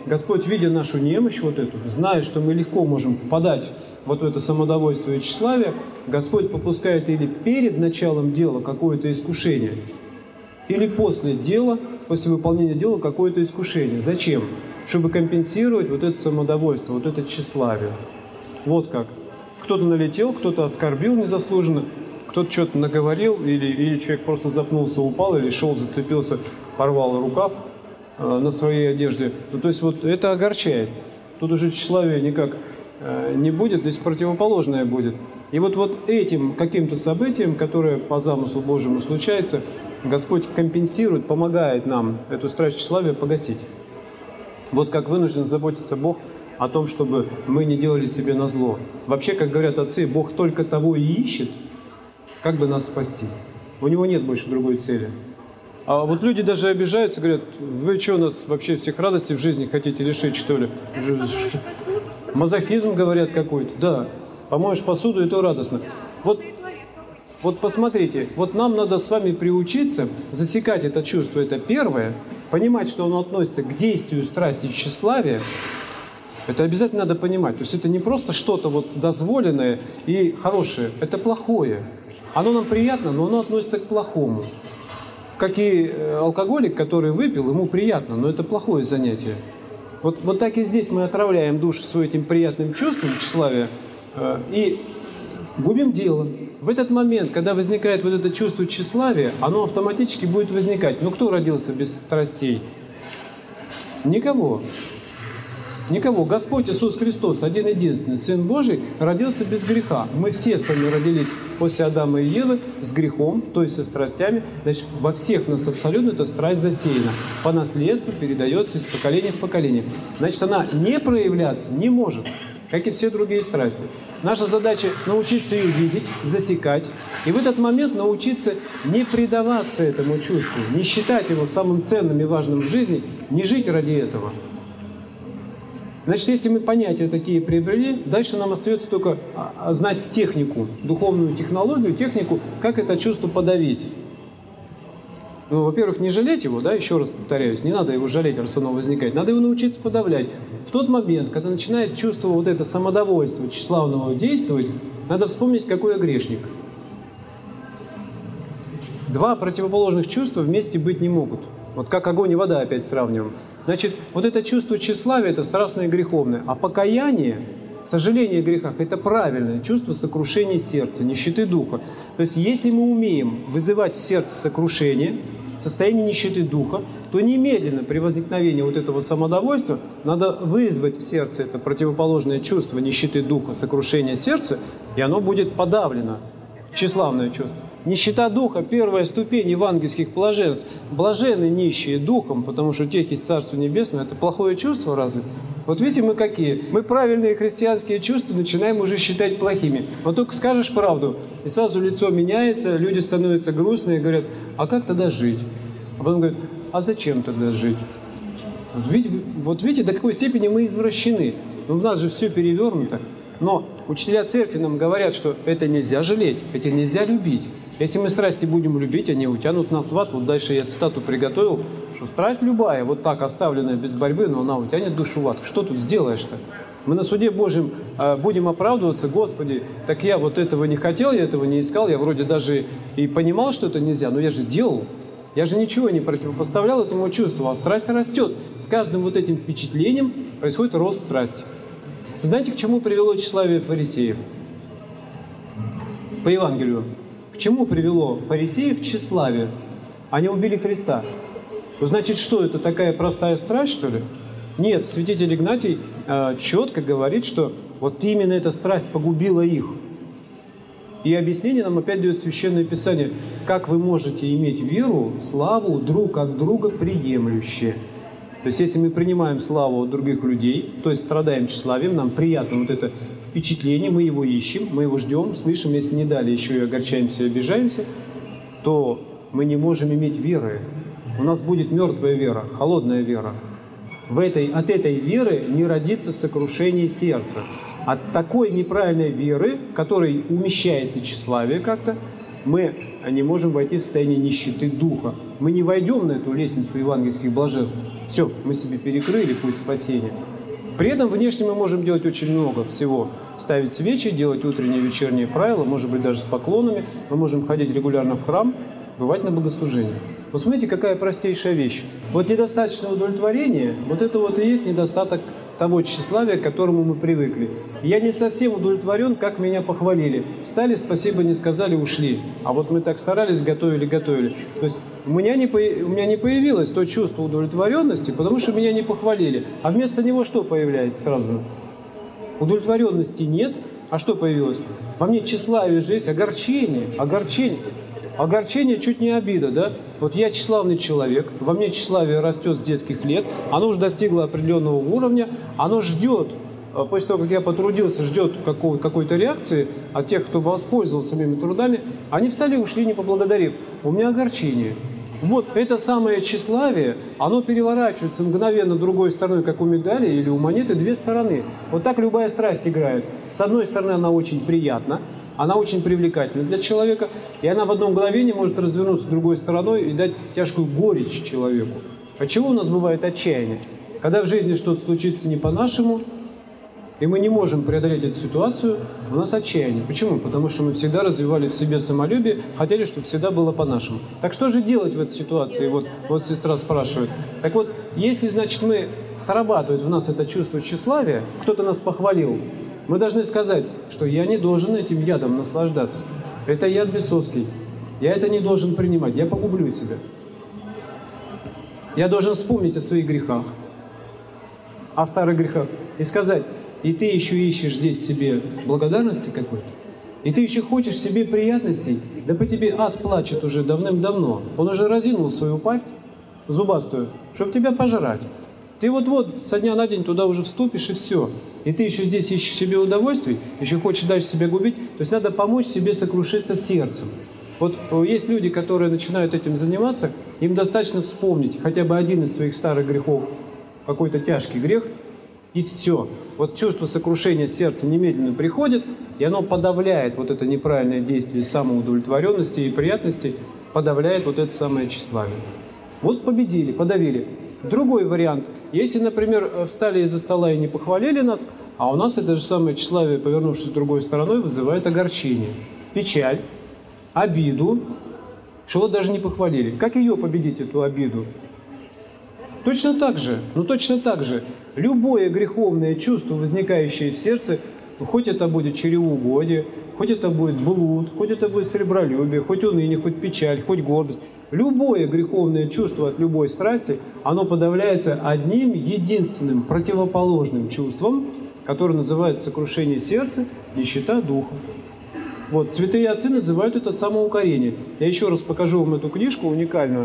Господь, видя нашу немощь вот эту, зная, что мы легко можем впадать вот в это самодовольство и тщеславие, Господь попускает или перед началом дела какое-то искушение, или после дела, после выполнения дела какое-то искушение. Зачем? Чтобы компенсировать вот это самодовольство, вот это тщеславие. Вот как. Кто-то налетел, кто-то оскорбил незаслуженно, кто-то что-то наговорил, или, или человек просто запнулся, упал, или шел, зацепился, порвал рукав э, на своей одежде. Ну, то есть вот это огорчает. Тут уже тщеславие никак э, не будет, здесь противоположное будет. И вот, вот этим каким-то событием, которое по замыслу Божьему случается, Господь компенсирует, помогает нам эту страсть тщеславия погасить. Вот как вынужден заботиться Бог о том, чтобы мы не делали себе назло. Вообще, как говорят отцы, Бог только того и ищет, как бы нас спасти. У Него нет больше другой цели. А вот люди даже обижаются, говорят, вы что, нас вообще всех радостей в жизни хотите лишить, что ли? Мазохизм, говорят, какой-то. Да, помоешь посуду, и то радостно. Вот, вот посмотрите, вот нам надо с вами приучиться засекать это чувство, это первое, понимать, что оно относится к действию страсти и тщеславия. Это обязательно надо понимать. То есть это не просто что-то вот дозволенное и хорошее, это плохое. Оно нам приятно, но оно относится к плохому. Как и алкоголик, который выпил, ему приятно, но это плохое занятие. Вот, вот так и здесь мы отравляем душу своим этим приятным чувством тщеславия э, и губим дело. В этот момент, когда возникает вот это чувство тщеславия, оно автоматически будет возникать. Но кто родился без страстей? Никого. Никого. Господь Иисус Христос, один-единственный, Сын Божий, родился без греха. Мы все с вами родились после Адама и Евы с грехом, то есть со страстями. Значит, во всех нас абсолютно эта страсть засеяна. По наследству передается из поколения в поколение. Значит, она не проявляться не может, как и все другие страсти. Наша задача научиться ее видеть, засекать, и в этот момент научиться не предаваться этому чувству, не считать его самым ценным и важным в жизни, не жить ради этого. Значит, если мы понятия такие приобрели, дальше нам остается только знать технику, духовную технологию, технику, как это чувство подавить. Ну, во-первых, не жалеть его, да, еще раз повторяюсь, не надо его жалеть, раз оно возникает, надо его научиться подавлять. В тот момент, когда начинает чувство вот это самодовольство тщеславного действовать, надо вспомнить, какой я грешник. Два противоположных чувства вместе быть не могут. Вот как огонь и вода опять сравниваем. Значит, вот это чувство тщеславия – это страстное и греховное, а покаяние, сожаление о грехах – это правильное чувство сокрушения сердца, нищеты духа. То есть, если мы умеем вызывать в сердце сокрушение, состояние нищеты духа, то немедленно при возникновении вот этого самодовольства надо вызвать в сердце это противоположное чувство нищеты духа, сокрушения сердца, и оно будет подавлено, тщеславное чувство. Нищета духа – первая ступень евангельских блаженств. Блаженны нищие духом, потому что у тех есть Царство Небесное. Это плохое чувство разве? Вот видите, мы какие? Мы правильные христианские чувства начинаем уже считать плохими. Вот только скажешь правду, и сразу лицо меняется, люди становятся грустные и говорят, а как тогда жить? А потом говорят, а зачем тогда жить? Вот видите, вот видите, до какой степени мы извращены. Ну, у нас же все перевернуто. Но учителя церкви нам говорят, что это нельзя жалеть, это нельзя любить. Если мы страсти будем любить, они утянут нас в ад. Вот дальше я цитату приготовил, что страсть любая, вот так оставленная без борьбы, но она утянет душу в ад. Что тут сделаешь-то? Мы на суде Божьем э, будем оправдываться, Господи, так я вот этого не хотел, я этого не искал, я вроде даже и понимал, что это нельзя, но я же делал. Я же ничего не противопоставлял этому чувству, а страсть растет. С каждым вот этим впечатлением происходит рост страсти. Знаете, к чему привело тщеславие фарисеев? По Евангелию. К чему привело фарисеев тщеславие? Они убили Христа. Значит, что, это такая простая страсть, что ли? Нет, святитель Игнатий э, четко говорит, что вот именно эта страсть погубила их. И объяснение нам опять дает Священное Писание. Как вы можете иметь веру, славу друг от друга приемлющие? То есть, если мы принимаем славу от других людей, то есть страдаем тщеславием, нам приятно вот это впечатление, мы его ищем, мы его ждем, слышим, если не дали, еще и огорчаемся и обижаемся, то мы не можем иметь веры. У нас будет мертвая вера, холодная вера. В этой, от этой веры не родится сокрушение сердца. От такой неправильной веры, в которой умещается тщеславие как-то, мы не можем войти в состояние нищеты духа. Мы не войдем на эту лестницу евангельских блаженств. Все, мы себе перекрыли путь спасения. При этом внешне мы можем делать очень много всего. Ставить свечи, делать утренние и вечерние правила, может быть, даже с поклонами. Мы можем ходить регулярно в храм, бывать на богослужении. Вот смотрите, какая простейшая вещь. Вот недостаточное удовлетворение, вот это вот и есть недостаток того тщеславия, к которому мы привыкли. Я не совсем удовлетворен, как меня похвалили. Встали, спасибо не сказали, ушли. А вот мы так старались, готовили, готовили. То есть у меня не, по... у меня не появилось то чувство удовлетворенности, потому что меня не похвалили. А вместо него что появляется сразу? Удовлетворенности нет. А что появилось? Во мне тщеславие же есть, огорчение, огорчение. Огорчение чуть не обида, да? Вот я тщеславный человек, во мне тщеславие растет с детских лет, оно уже достигло определенного уровня, оно ждет, после того, как я потрудился, ждет какой-то реакции от тех, кто воспользовался моими трудами, они встали и ушли, не поблагодарив. У меня огорчение. Вот это самое тщеславие, оно переворачивается мгновенно другой стороной, как у медали или у монеты, две стороны. Вот так любая страсть играет. С одной стороны, она очень приятна, она очень привлекательна для человека, и она в одно мгновение может развернуться другой стороной и дать тяжкую горечь человеку. От чего у нас бывает отчаяние? Когда в жизни что-то случится не по-нашему, и мы не можем преодолеть эту ситуацию, у нас отчаяние. Почему? Потому что мы всегда развивали в себе самолюбие, хотели, чтобы всегда было по-нашему. Так что же делать в этой ситуации? Вот, вот сестра спрашивает. Так вот, если, значит, мы срабатывает в нас это чувство тщеславия, кто-то нас похвалил, мы должны сказать, что я не должен этим ядом наслаждаться. Это яд бесовский. Я это не должен принимать. Я погублю себя. Я должен вспомнить о своих грехах, о старых грехах, и сказать: и ты еще ищешь здесь себе благодарности какой-то, и ты еще хочешь себе приятностей, да по тебе ад плачет уже давным-давно. Он уже разинул свою пасть зубастую, чтобы тебя пожрать. Ты вот-вот со дня на день туда уже вступишь, и все. И ты еще здесь ищешь себе удовольствий, еще хочешь дальше себя губить. То есть надо помочь себе сокрушиться сердцем. Вот есть люди, которые начинают этим заниматься, им достаточно вспомнить хотя бы один из своих старых грехов, какой-то тяжкий грех, и все. Вот чувство сокрушения сердца немедленно приходит, и оно подавляет вот это неправильное действие самоудовлетворенности и приятности, подавляет вот это самое тщеславие. Вот победили, подавили. Другой вариант. Если, например, встали из-за стола и не похвалили нас, а у нас это же самое тщеславие, повернувшись другой стороной, вызывает огорчение, печаль, обиду, что вот даже не похвалили. Как ее победить, эту обиду? Точно так же, ну точно так же. Любое греховное чувство, возникающее в сердце, хоть это будет чревоугодие, хоть это будет блуд, хоть это будет сребролюбие, хоть уныние, хоть печаль, хоть гордость. Любое греховное чувство от любой страсти, оно подавляется одним единственным противоположным чувством, которое называется сокрушение сердца, нищета духа. Вот, святые отцы называют это самоукорение. Я еще раз покажу вам эту книжку уникальную.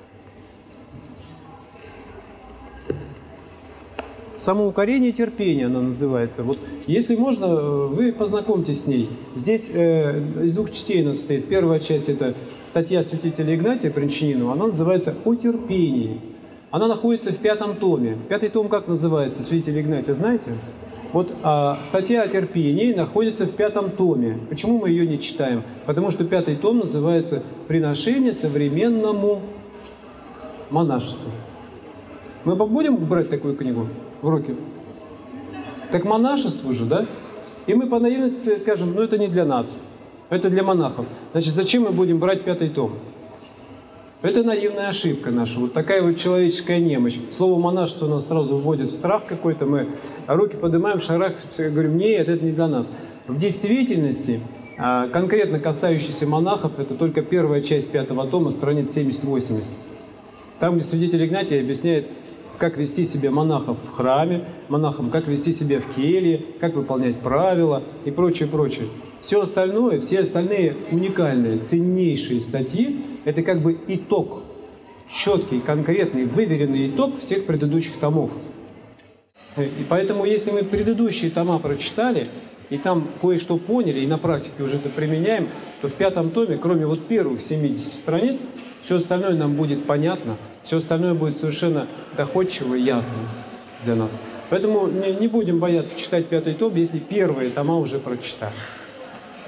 Самоукорение и терпение она называется. Вот, если можно, вы познакомьтесь с ней. Здесь э, из двух частей она состоит. Первая часть – это статья святителя Игнатия Брянчанинова. Она называется «О терпении». Она находится в пятом томе. Пятый том как называется, святитель Игнатия, знаете? Вот а, статья о терпении находится в пятом томе. Почему мы ее не читаем? Потому что пятый том называется «Приношение современному монашеству». Мы будем брать такую книгу в руки? Так монашеству же, да? И мы по наивности скажем: ну это не для нас, это для монахов. Значит, зачем мы будем брать пятый том? Это наивная ошибка наша, вот такая вот человеческая немощь. Слово монашество нас сразу вводит в страх какой-то, мы руки поднимаем, шарахаемся, говорим: нет, это не для нас. В действительности, конкретно касающийся монахов, это только первая часть пятого тома, страниц семьдесят-восемьдесят. Там, где святитель Игнатий объясняет, как вести себя монахов в храме, монахам, как вести себя в келье, как выполнять правила и прочее, прочее. Все остальное, все остальные уникальные, ценнейшие статьи – это как бы итог, четкий, конкретный, выверенный итог всех предыдущих томов. И поэтому, если мы предыдущие тома прочитали, и там кое-что поняли, и на практике уже это применяем, то в пятом томе, кроме вот первых семидесяти страниц, все остальное нам будет понятно, все остальное будет совершенно доходчиво и ясно для нас. Поэтому не, не будем бояться читать пятый том, если первые тома уже прочитали.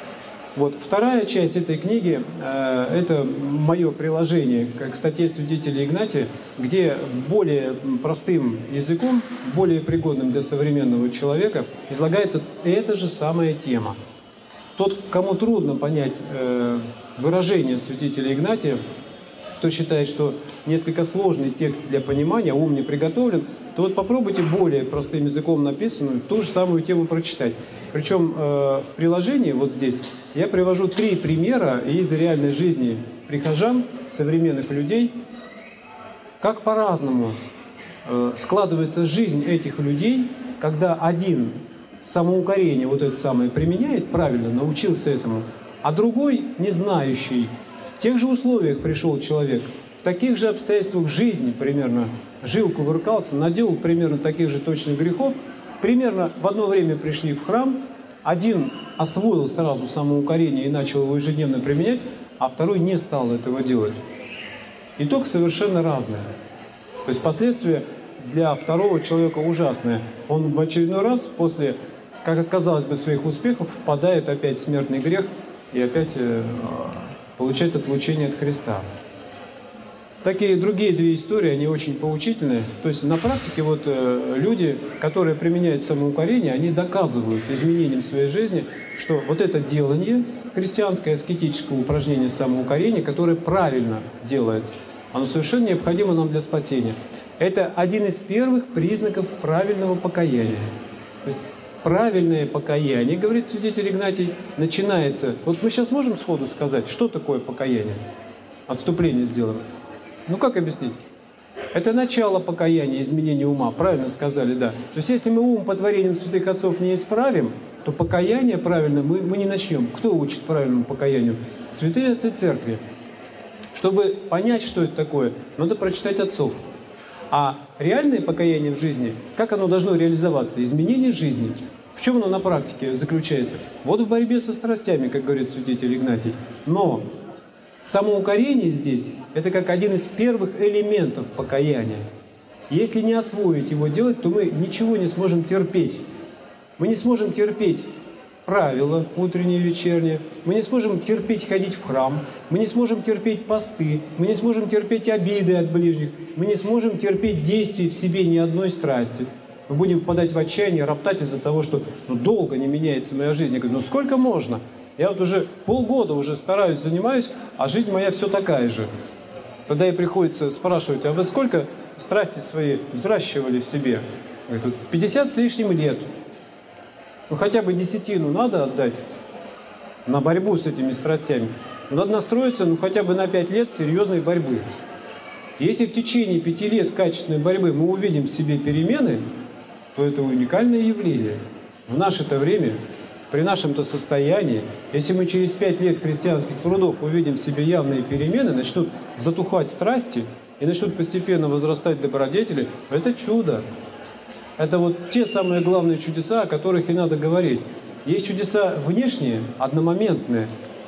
Вот. Вторая часть этой книги э, – это мое приложение к статье святителя Игнатия, где более простым языком, более пригодным для современного человека излагается эта же самая тема. Тот, кому трудно понять э, выражение святителя Игнатия, кто считает, что несколько сложный текст для понимания, ум не приготовлен, то вот попробуйте более простым языком написанную ту же самую тему прочитать. Причем э, в приложении вот здесь я привожу три примера из реальной жизни прихожан, современных людей, как по-разному э, складывается жизнь этих людей, когда один самоукорение вот это самое применяет правильно, научился этому, а другой, не знающий, в тех же условиях пришел человек, в таких же обстоятельствах жизни примерно жил, кувыркался, наделал примерно таких же точных грехов, примерно в одно время пришли в храм, один освоил сразу самоукорение и начал его ежедневно применять, а второй не стал этого делать. Итог совершенно разный. То есть последствия для второго человека ужасные. Он в очередной раз после, как оказалось бы, своих успехов впадает опять в смертный грех и опять э, получает отлучение от Христа. Такие другие две истории, они очень поучительные. То есть на практике вот э, люди, которые применяют самоукорение, они доказывают изменением своей жизни, что вот это делание, христианское аскетическое упражнение самоукорения, которое правильно делается, оно совершенно необходимо нам для спасения. Это один из первых признаков правильного покаяния. То есть правильное покаяние, говорит святитель Игнатий, начинается... Вот мы сейчас можем сходу сказать, что такое покаяние? Отступление сделано. Ну как объяснить? Это начало покаяния, изменения ума, правильно сказали, да. То есть если мы ум по творениям святых отцов не исправим, то покаяние правильно мы, мы не начнем. Кто учит правильному покаянию? Святые отцы церкви. Чтобы понять, что это такое, надо прочитать отцов. А реальное покаяние в жизни, как оно должно реализоваться? Изменение жизни. В чем оно на практике заключается? Вот в борьбе со страстями, как говорит святитель Игнатий. Но самоукорение здесь – это как один из первых элементов покаяния. Если не освоить его делать, то мы ничего не сможем терпеть. Мы не сможем терпеть правила утренние и вечерние, мы не сможем терпеть ходить в храм, мы не сможем терпеть посты, мы не сможем терпеть обиды от ближних, мы не сможем терпеть действий в себе ни одной страсти. Мы будем впадать в отчаяние, роптать из-за того, что ну, долго не меняется моя жизнь. Я говорю, ну сколько можно? Я вот уже полгода уже стараюсь, занимаюсь, а жизнь моя все такая же. Тогда и приходится спрашивать, а вы сколько страсти свои взращивали в себе? Говорит, пятьдесят с лишним лет. Ну хотя бы десятину надо отдать на борьбу с этими страстями. Надо настроиться ну хотя бы на пять лет серьезной борьбы. Если в течение пяти лет качественной борьбы мы увидим в себе перемены, то это уникальное явление. В наше-то время, при нашем-то состоянии, если мы через пять лет христианских трудов увидим в себе явные перемены, начнут затухать страсти и начнут постепенно возрастать добродетели, это чудо. Это вот те самые главные чудеса, о которых и надо говорить. Есть чудеса внешние, одномоментные,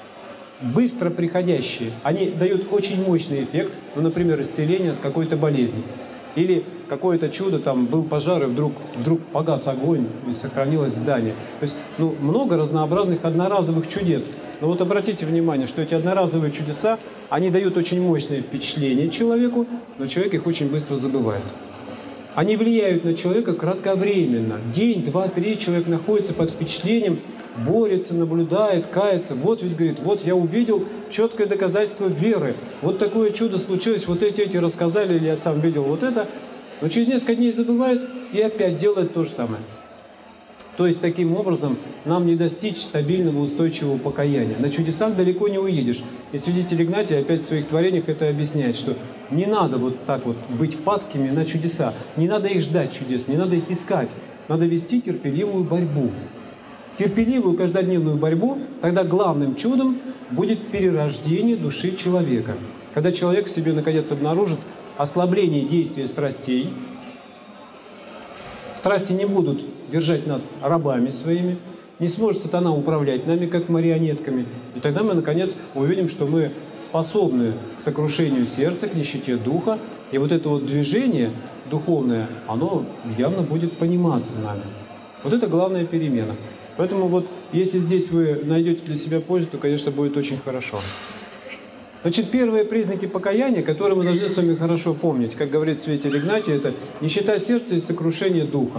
быстро приходящие. Они дают очень мощный эффект, ну, например, исцеление от какой-то болезни. Или какое-то чудо, там был пожар, и вдруг, вдруг погас огонь, и сохранилось здание. То есть, ну, много разнообразных одноразовых чудес. Но вот обратите внимание, что эти одноразовые чудеса, они дают очень мощное впечатление человеку, но человек их очень быстро забывает. Они влияют на человека кратковременно. День, два, три человек находится под впечатлением, борется, наблюдает, кается. Вот ведь, говорит, вот я увидел четкое доказательство веры. Вот такое чудо случилось, вот эти, эти рассказали, или я сам видел вот это. Но через несколько дней забывает и опять делает то же самое. То есть, таким образом, нам не достичь стабильного, устойчивого покаяния. На чудесах далеко не уедешь. И святитель Игнатий опять в своих творениях это объясняет, что не надо вот так вот быть падкими на чудеса. Не надо их ждать чудес, не надо их искать. Надо вести терпеливую борьбу. Терпеливую каждодневную борьбу, тогда главным чудом будет перерождение души человека. Когда человек в себе, наконец, обнаружит ослабление действия страстей, страсти не будут держать нас рабами своими, не сможет сатана управлять нами, как марионетками. И тогда мы, наконец, увидим, что мы способны к сокрушению сердца, к нищете духа. И вот это вот движение духовное, оно явно будет пониматься нами. Вот это главная перемена. Поэтому вот, если здесь вы найдете для себя пользу, то, конечно, будет очень хорошо. Значит, первые признаки покаяния, которые мы должны с вами хорошо помнить, как говорит святитель Игнатий, это нищета сердца и сокрушение духа.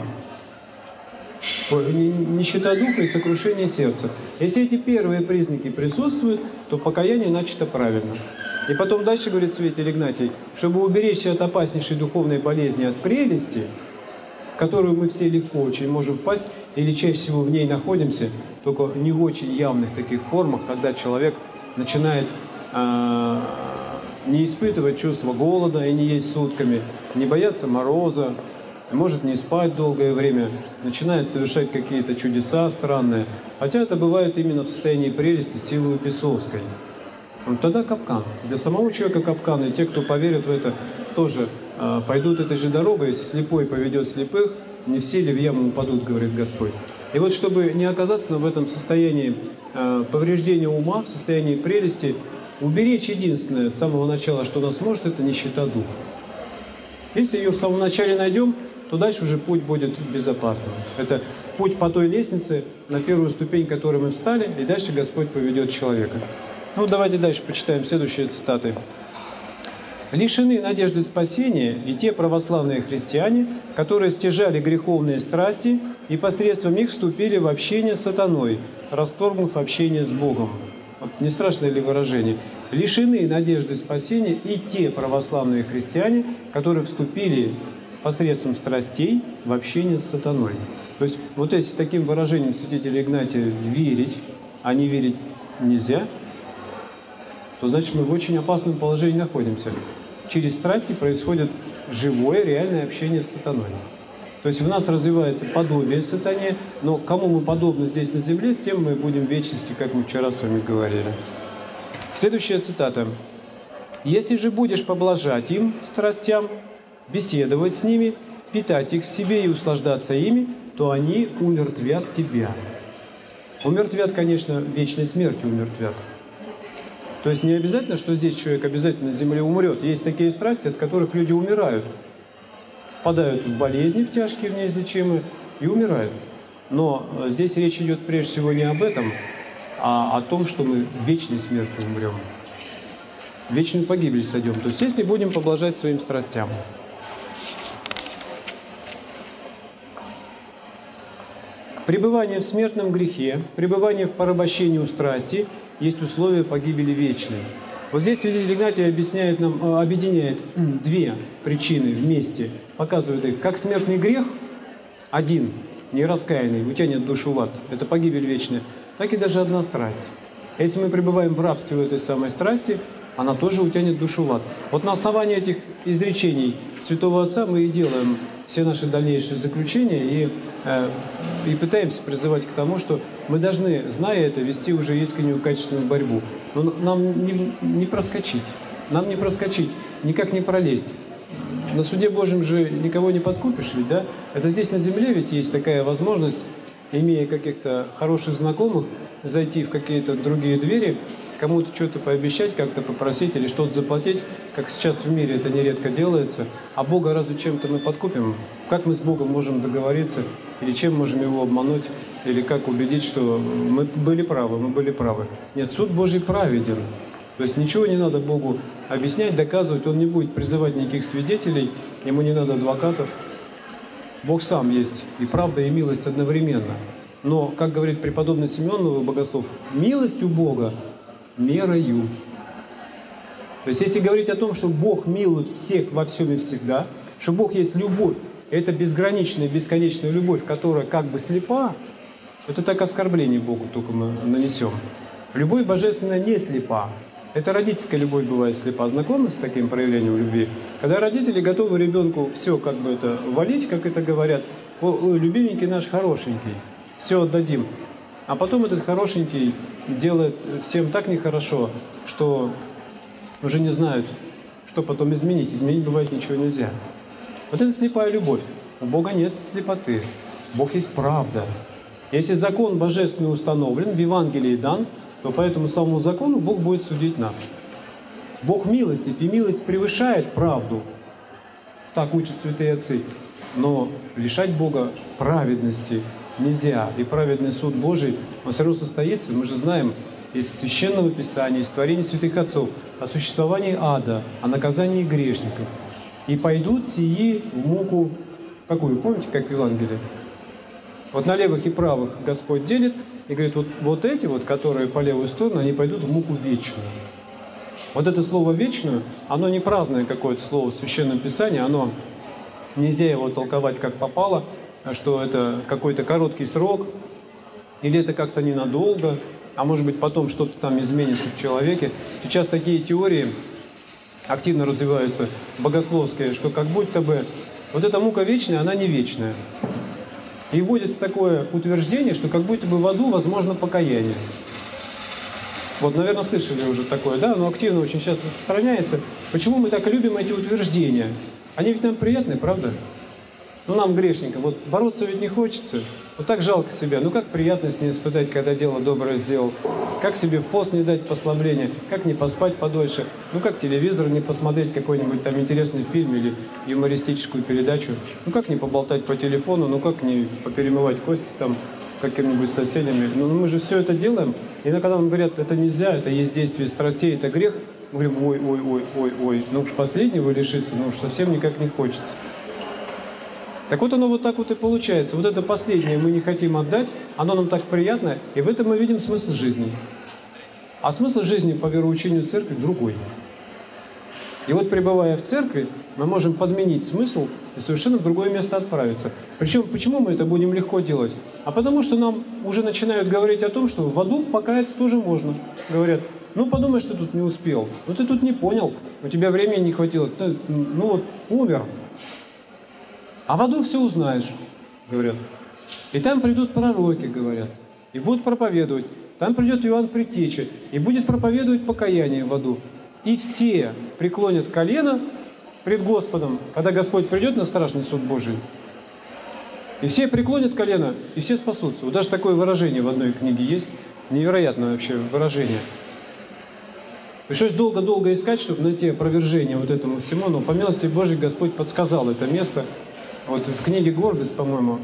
Нищета духа и сокрушение сердца. Если эти первые признаки присутствуют, то покаяние начато правильно. И потом дальше говорит святитель Игнатий, чтобы уберечься от опаснейшей духовной болезни, от прелести, в которую мы все легко очень можем впасть, или чаще всего в ней находимся, только не в очень явных таких формах, когда человек начинает э, не испытывать чувство голода и не есть сутками, не бояться мороза, может не спать долгое время, начинает совершать какие-то чудеса странные. Хотя это бывает именно в состоянии прелести, силы бесовской. Вот тогда капкан. Для самого человека капкан, и те, кто поверят в это, тоже э, пойдут этой же дорогой. Если слепой поведет слепых, не все ли в яму упадут, говорит Господь. И вот чтобы не оказаться в этом состоянии э, повреждения ума, в состоянии прелести, уберечь единственное с самого начала, что нас может, это нищета духа. Если ее в самом начале найдем, то дальше уже путь будет безопасным. Это путь по той лестнице, на первую ступень, которой мы встали, и дальше Господь поведет человека. Ну, давайте дальше почитаем следующие цитаты. «Лишены надежды спасения и те православные христиане, которые стяжали греховные страсти и посредством их вступили в общение с сатаной, расторгнув общение с Богом». Вот не страшное ли выражение? «Лишены надежды спасения и те православные христиане, которые вступили посредством страстей в общение с сатаной». То есть вот если таким выражением святителя Игнатия верить, а не верить нельзя, то значит мы в очень опасном положении находимся. Через страсти происходит живое, реальное общение с сатаной. То есть в нас развивается подобие сатане, но кому мы подобны здесь на земле, с тем мы будем в вечности, как мы вчера с вами говорили. Следующая цитата. «Если же будешь поблажать им, страстям, беседовать с ними, питать их в себе и услаждаться ими, то они умертвят тебя». Умертвят, конечно, вечной смертью умертвят. То есть не обязательно, что здесь человек обязательно на земле умрет. Есть такие страсти, от которых люди умирают. Впадают в болезни, в тяжкие, в неизлечимые, и умирают. Но здесь речь идет прежде всего не об этом, а о том, что мы вечной смертью умрем. В вечную погибель сойдем. То есть если будем поблажать своим страстям. Пребывание в смертном грехе, пребывание в порабощении у страсти есть условия погибели вечной. Вот здесь святитель Игнатий объясняет нам, объединяет две причины вместе, показывает их, как смертный грех, один, нераскаянный, утянет душу в ад, это погибель вечная, так и даже одна страсть. Если мы пребываем в рабстве в этой самой страсти, она тоже утянет душу в ад. Вот на основании этих изречений Святого Отца мы и делаем все наши дальнейшие заключения и, э, и пытаемся призывать к тому, что мы должны, зная это, вести уже искреннюю качественную борьбу. Но нам не, не проскочить, нам не проскочить, никак не пролезть. На суде Божьем же никого не подкупишь ведь, да? Это здесь на земле ведь есть такая возможность, имея каких-то хороших знакомых, зайти в какие-то другие двери, кому-то что-то пообещать, как-то попросить или что-то заплатить, как сейчас в мире это нередко делается. А Бога разве чем-то мы подкупим? Как мы с Богом можем договориться? Или чем можем Его обмануть? Или как убедить, что мы были правы, мы были правы? Нет, суд Божий праведен. То есть ничего не надо Богу объяснять, доказывать. Он не будет призывать никаких свидетелей, ему не надо адвокатов. Бог сам есть и правда, и милость одновременно. Но, как говорит преподобный Симеон, новый богослов, милостью Бога мерою. То есть, если говорить о том, что Бог милует всех во всем и всегда, что Бог есть любовь, это безграничная, бесконечная любовь, которая как бы слепа, это так оскорбление Богу только мы нанесем. Любовь божественная не слепа. Это родительская любовь бывает слепа. Знакомы с таким проявлением любви? Когда родители готовы ребенку все как бы это валить, как это говорят, о, о, любименький наш хорошенький, все отдадим. А потом этот хорошенький делает всем так нехорошо, что уже не знают, что потом изменить. Изменить бывает ничего нельзя. Вот это слепая любовь. У Бога нет слепоты. Бог есть правда. Если закон божественный установлен, в Евангелии дан, то по этому самому закону Бог будет судить нас. Бог милостив, и милость превышает правду. Так учат святые отцы. Но лишать Бога праведности нельзя. И праведный суд Божий, он все равно состоится. Мы же знаем из Священного Писания, из творений святых отцов о существовании ада, о наказании грешников. И пойдут сии в муку, какую, помните, как в Евангелии? Вот на левых и правых Господь делит и говорит, вот, вот эти вот, которые по левую сторону, они пойдут в муку вечную. Вот это слово «вечную», оно не праздное какое-то слово в Священном Писании, оно нельзя его толковать как попало, что это какой-то короткий срок, или это как-то ненадолго, а может быть потом что-то там изменится в человеке. Сейчас такие теории активно развиваются, богословские, что как будто бы вот эта мука вечная, она не вечная. И вводится такое утверждение, что как будто бы в аду возможно покаяние. Вот, наверное, слышали уже такое, да? Оно активно очень сейчас распространяется. Почему мы так любим эти утверждения? Они ведь нам приятны, правда? Ну, нам, грешникам, вот бороться ведь не хочется. Вот так жалко себя. Ну, как приятно с ней испытать, когда дело доброе сделал. Как себе в пост не дать послабления, как не поспать подольше. Ну, как телевизор не посмотреть какой-нибудь там интересный фильм или юмористическую передачу. Ну, как не поболтать по телефону, ну, как не поперемывать кости там какими-нибудь соседями. Ну, мы же все это делаем. И иногда нам говорят, это нельзя, это есть действие страстей, это грех. Мы говорим, ой, ой, ой, ой, ой, ну уж последнего лишиться, ну уж совсем никак не хочется. Так вот оно вот так вот и получается. Вот это последнее мы не хотим отдать, оно нам так приятно, и в этом мы видим смысл жизни. А смысл жизни по вероучению церкви другой. И вот пребывая в церкви, мы можем подменить смысл и совершенно в другое место отправиться. Причем, почему мы это будем легко делать? А потому что нам уже начинают говорить о том, что в аду покаяться тоже можно. Говорят, ну подумай, что тут не успел, ну ты тут не понял, у тебя времени не хватило, ты, ну вот умер. А в аду все узнаешь, говорят. И там придут пророки, говорят, и будут проповедовать. Там придет Иоанн Предтеча и будет проповедовать покаяние в аду. И все преклонят колено пред Господом, когда Господь придет на страшный суд Божий. И все преклонят колено, и все спасутся. Вот даже такое выражение в одной книге есть. Невероятное вообще выражение. Пришлось долго-долго искать, чтобы найти опровержение вот этому всему, но по милости Божьей Господь подсказал это место. Вот в книге «Гордость», по-моему,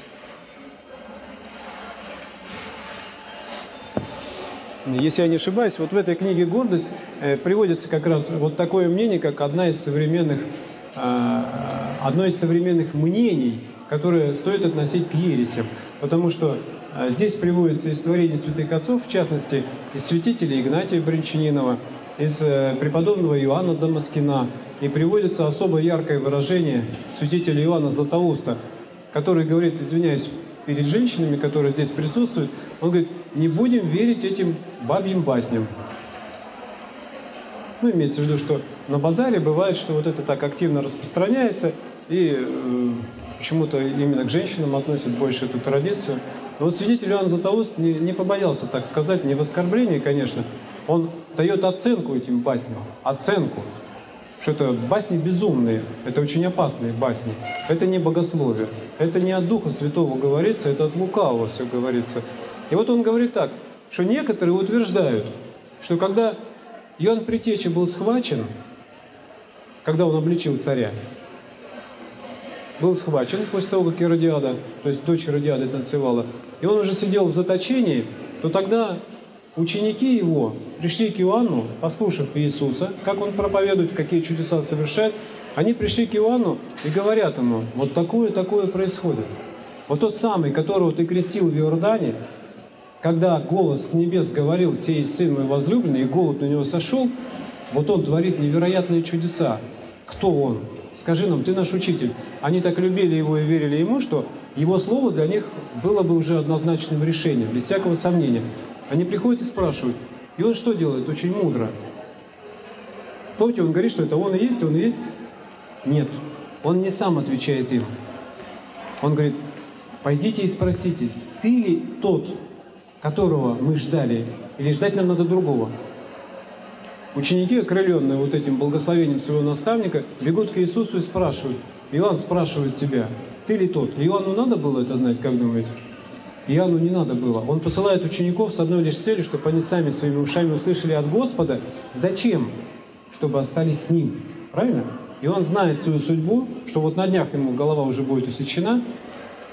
если я не ошибаюсь, вот в этой книге «Гордость» э, приводится как раз вот такое мнение, как одна из современных, э, одно из современных мнений, которое стоит относить к ересям. Потому что э, здесь приводится из творений святых отцов, в частности, из святителя Игнатия Брянчанинова, из э, преподобного Иоанна Дамаскина, и приводится особо яркое выражение святителя Иоанна Златоуста, который говорит, извиняюсь, перед женщинами, которые здесь присутствуют, он говорит, не будем верить этим бабьим басням. Ну, имеется в виду, что на базаре бывает, что вот это так активно распространяется, и э, почему-то именно к женщинам относят больше эту традицию. Но вот святитель Иоанн Златоуст не, не побоялся так сказать, не в оскорблении, конечно, он дает оценку этим басням, оценку. Что это басни безумные, это очень опасные басни. Это не богословие, это не от Духа Святого говорится, это от лукавого все говорится. И вот он говорит так, что некоторые утверждают, что когда Иоанн Предтеча был схвачен, когда он обличил царя, был схвачен после того, как Иродиада, то есть дочь Иродиады танцевала, и он уже сидел в заточении, то тогда ученики его пришли к Иоанну, послушав Иисуса, как он проповедует, какие чудеса совершает. Они пришли к Иоанну и говорят ему, вот такое-такое происходит. Вот тот самый, которого ты крестил в Иордане, когда голос с небес говорил, сей сын мой возлюбленный, и голубь на него сошел, вот он творит невероятные чудеса. Кто он? Скажи нам, ты наш учитель. Они так любили его и верили ему, что его слово для них было бы уже однозначным решением, без всякого сомнения. Они приходят и спрашивают. И он что делает? Очень мудро. Помните, он говорит, что это он и есть, он и есть. Нет, он не сам отвечает им. Он говорит, пойдите и спросите, ты ли тот, которого мы ждали, или ждать нам надо другого? Ученики, окрыленные вот этим благословением своего наставника, бегут к Иисусу и спрашивают. Иоанн спрашивает тебя, ты ли тот? Иоанну надо было это знать, как думаете? Иоанну не надо было. Он посылает учеников с одной лишь целью, чтобы они сами своими ушами услышали от Господа. Зачем? Чтобы остались с Ним. Правильно? И он знает свою судьбу, что вот на днях ему голова уже будет усечена.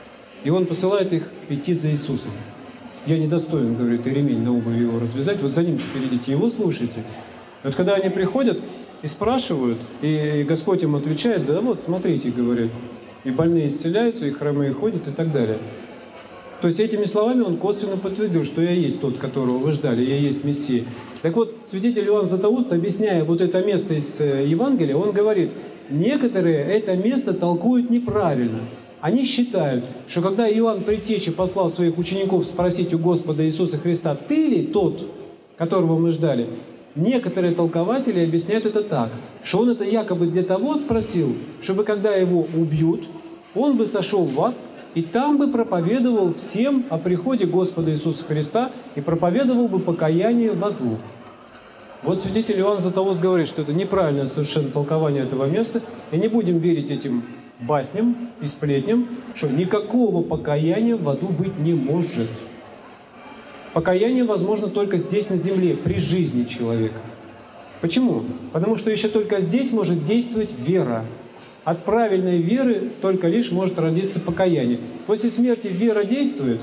И он посылает их идти за Иисусом. «Я недостоин, — говорит, — и ремень на обуви его развязать, вот за ним теперь идите, его слушайте». И вот когда они приходят и спрашивают, и Господь им отвечает: «Да вот, смотрите, — говорит, — и больные исцеляются, и хромые ходят, и так далее». То есть этими словами он косвенно подтвердил, что я есть тот, которого вы ждали, я есть Мессия. Так вот, святитель Иоанн Златоуст, объясняя вот это место из Евангелия, он говорит: некоторые это место толкуют неправильно. Они считают, что когда Иоанн Предтеча послал своих учеников спросить у Господа Иисуса Христа: «Ты ли тот, которого мы ждали?», некоторые толкователи объясняют это так, что он это якобы для того спросил, чтобы когда его убьют, он бы сошел в ад, и там бы проповедовал всем о приходе Господа Иисуса Христа и проповедовал бы покаяние в аду. Вот святитель Иоанн Златоуст говорит, что это неправильное совершенно толкование этого места, и не будем верить этим басням и сплетням, что никакого покаяния в аду быть не может. Покаяние возможно только здесь, на земле, при жизни человека. Почему? Потому что еще только здесь может действовать вера. От правильной веры только лишь может родиться покаяние. После смерти вера действует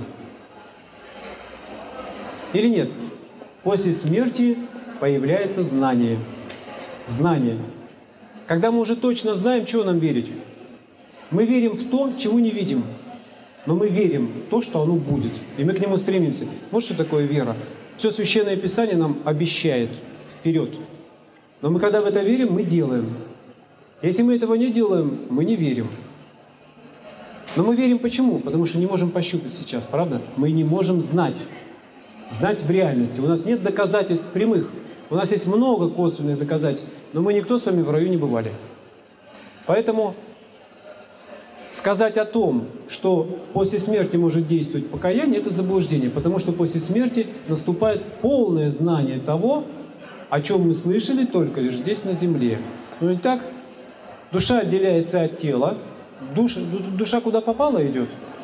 или нет? После смерти появляется знание. Знание. Когда мы уже точно знаем, чего нам верить. Мы верим в то, чего не видим. Но мы верим в то, что оно будет. И мы к нему стремимся. Вот что такое вера. Все Священное Писание нам обещает вперед. Но мы, когда в это верим, мы делаем. Если мы этого не делаем, мы не верим. Но мы верим почему? Потому что не можем пощупать сейчас, правда? Мы не можем знать. Знать в реальности. У нас нет доказательств прямых. У нас есть много косвенных доказательств, но мы никто с вами в раю не бывали. Поэтому сказать о том, что после смерти может действовать покаяние, это заблуждение, потому что после смерти наступает полное знание того, о чем мы слышали только лишь здесь, на земле. Ну и так, душа отделяется от тела. Душа, душа куда попала идет?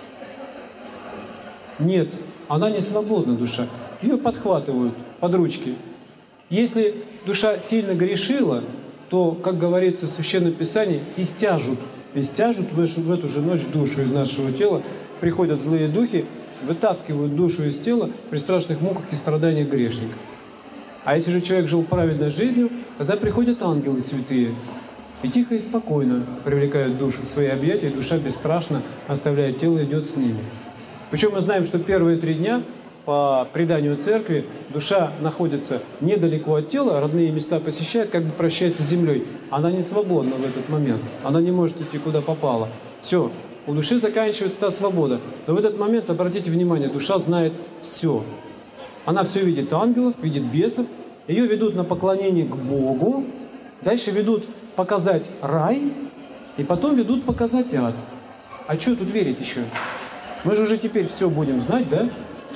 Нет, она не свободна, душа. Ее подхватывают под ручки. Если душа сильно грешила, то, как говорится в Священном Писании, истяжут. Истяжут в эту, в эту же ночь душу из нашего тела. Приходят злые духи, вытаскивают душу из тела при страшных муках и страданиях грешника. А если же человек жил праведной жизнью, тогда приходят ангелы святые и тихо и спокойно привлекают душу в свои объятия, и душа бесстрашно оставляет тело и идет с ними. Причем мы знаем, что первые три дня по преданию церкви душа находится недалеко от тела, родные места посещает, как бы прощается с землей. Она не свободна в этот момент, она не может идти куда попало. Все, у души заканчивается та свобода. Но в этот момент, обратите внимание, душа знает все. Она все видит ангелов, видит бесов, ее ведут на поклонение к Богу, дальше ведут показать рай, и потом ведут показать ад. А что тут верить еще? Мы же уже теперь все будем знать, да?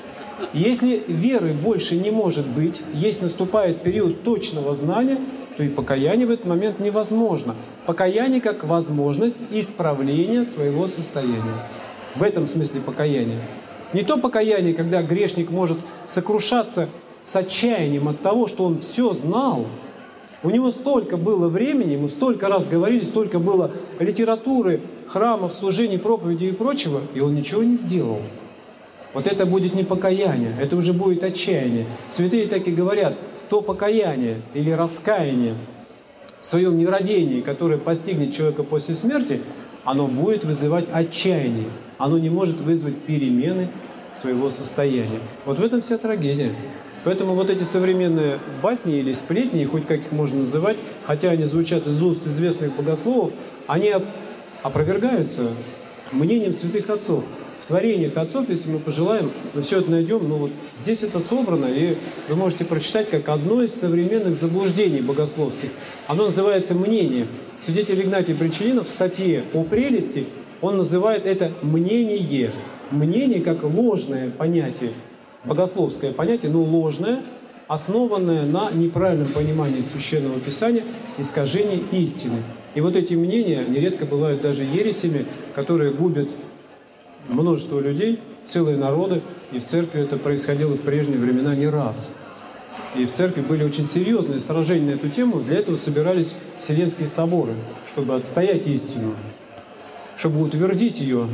Если веры больше не может быть, если наступает период точного знания, то и покаяние в этот момент невозможно. Покаяние как возможность исправления своего состояния. В этом смысле покаяние. Не то покаяние, когда грешник может сокрушаться с отчаянием от того, что он все знал. У него столько было времени, ему столько раз говорили, столько было литературы, храмов, служений, проповедей и прочего, и он ничего не сделал. Вот это будет не покаяние, это уже будет отчаяние. Святые так и говорят, то покаяние или раскаяние в своем нерадении, которое постигнет человека после смерти, оно будет вызывать отчаяние. Оно не может вызвать перемены своего состояния. Вот в этом вся трагедия. Поэтому вот эти современные басни или сплетни, хоть как их можно называть, хотя они звучат из уст известных богословов, они опровергаются мнением святых отцов. В творениях отцов, если мы пожелаем, мы все это найдем, ну вот здесь это собрано, и вы можете прочитать как одно из современных заблуждений богословских. Оно называется «мнение». Святитель Игнатий Брянчанинов в статье о прелести, он называет это «мнение». Мнение как ложное понятие, богословское понятие, но ложное, основанное на неправильном понимании Священного Писания, искажении истины. И вот эти мнения нередко бывают даже ересями, которые губят множество людей, целые народы, и в церкви это происходило в прежние времена не раз. И в церкви были очень серьезные сражения на эту тему, для этого собирались Вселенские соборы, чтобы отстоять истину, чтобы утвердить ее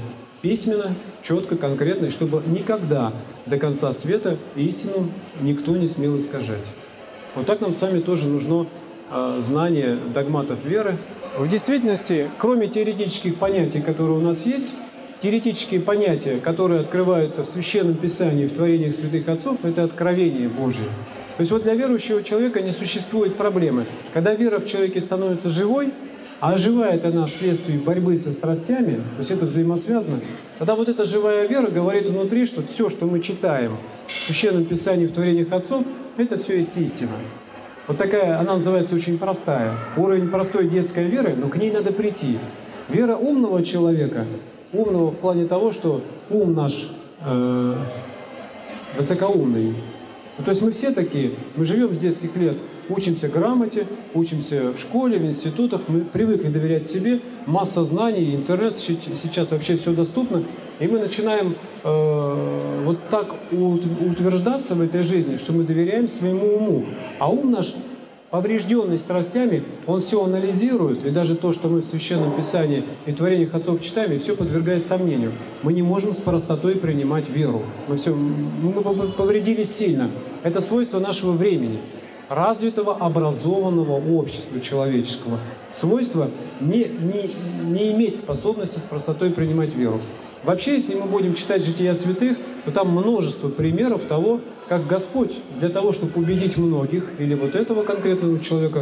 письменно, четко, конкретно, и чтобы никогда до конца света истину никто не смел искажать. Вот так нам с вами тоже нужно э, знание догматов веры. В действительности, кроме теоретических понятий, которые у нас есть, теоретические понятия, которые открываются в Священном Писании, в творениях святых отцов, это откровение Божие. То есть вот для верующего человека не существует проблемы. Когда вера в человеке становится живой, а оживает она вследствие борьбы со страстями, то есть это взаимосвязано, тогда вот эта живая вера говорит внутри, что все, что мы читаем в Священном Писании, в творениях отцов, это все есть истина. Вот такая, она называется очень простая. Уровень простой детской веры, но к ней надо прийти. Вера умного человека, умного в плане того, что ум наш э, высокоумный. Ну, то есть мы все такие, мы живем с детских лет, учимся грамоте, учимся в школе, в институтах, мы привыкли доверять себе, масса знаний, интернет, сейчас вообще все доступно, и мы начинаем э, вот так утверждаться в этой жизни, что мы доверяем своему уму. А ум наш, поврежденный страстями, он все анализирует, и даже то, что мы в Священном Писании и в творениях отцов читаем, и все подвергает сомнению. Мы не можем с простотой принимать веру. Мы, все, мы повредились сильно. Это свойство нашего времени, развитого, образованного общества человеческого. Свойство не, не, не иметь способности с простотой принимать веру. Вообще, если мы будем читать жития святых, то там множество примеров того, как Господь для того, чтобы убедить многих, или вот этого конкретного человека,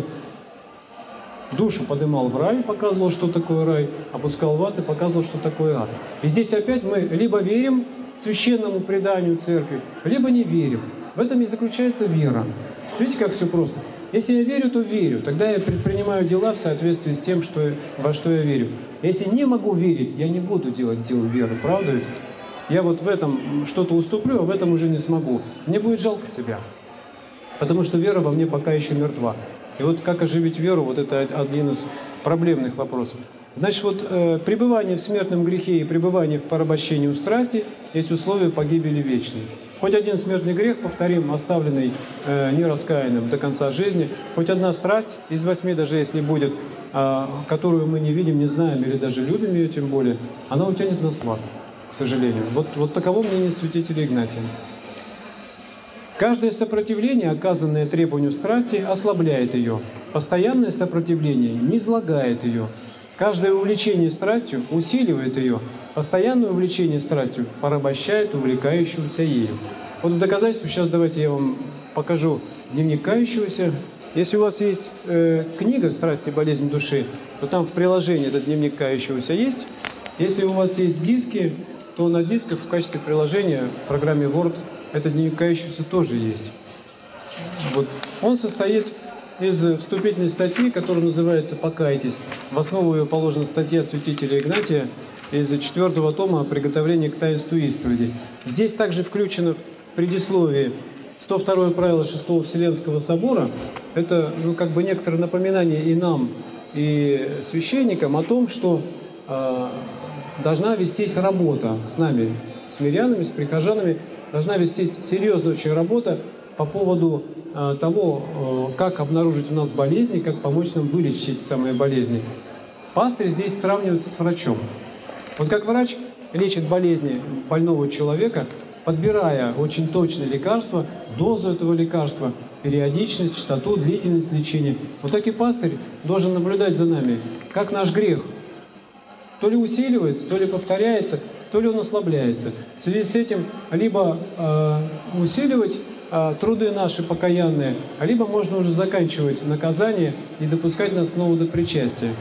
душу поднимал в рай, показывал, что такое рай, опускал в ад и показывал, что такое ад. И здесь опять мы либо верим священному преданию церкви, либо не верим. В этом и заключается вера. Видите, как все просто? Если я верю, то верю. Тогда я предпринимаю дела в соответствии с тем, что, во что я верю. Если не могу верить, я не буду делать дел веры. Правда ведь? Я вот в этом что-то уступлю, а в этом уже не смогу. Мне будет жалко себя. Потому что вера во мне пока еще мертва. И вот как оживить веру, вот это один из проблемных вопросов. Значит, вот э, пребывание в смертном грехе и пребывание в порабощении у страсти есть условия погибели вечной. Хоть один смертный грех, повторим, оставленный э, нераскаянным до конца жизни, хоть одна страсть из восьми, даже если будет, э, которую мы не видим, не знаем или даже любим ее тем более, она утянет нас в ад, к сожалению. Вот, вот таково мнение святителя Игнатия. Каждое сопротивление, оказанное требованию страсти, ослабляет ее. Постоянное сопротивление низлагает ее. Каждое увлечение страстью усиливает ее. Постоянное увлечение страстью порабощает увлекающегося ею. Вот в доказательство сейчас давайте я вам покажу дневник кающегося. Если у вас есть э, книга «Страсти и болезнь души», то там в приложении этот дневник кающегося есть. Если у вас есть диски, то на дисках в качестве приложения в программе Word этот дневник кающегося тоже есть. Вот. Он состоит из вступительной статьи, которая называется «Покайтесь». В основу ее положена статья святителя Игнатия из четвертого тома о приготовлении к таинству исповеди. Здесь также включено в предисловии сто второе правило шестого Вселенского собора. Это ну, как бы некоторое напоминание и нам, и священникам о том, что э, должна вестись работа с нами, с мирянами, с прихожанами, должна вестись серьезная очень работа по поводу э, того, э, как обнаружить у нас болезни, как помочь нам вылечить эти самые болезни. Пастырь здесь сравнивается с врачом. Вот как врач лечит болезни больного человека, подбирая очень точное лекарство, дозу этого лекарства, периодичность, частоту, длительность лечения. Вот так и пастырь должен наблюдать за нами, как наш грех то ли усиливается, то ли повторяется, то ли он ослабляется. В связи с этим либо э, усиливать э, труды наши покаянные, а либо можно уже заканчивать наказание и допускать нас снова до причастия.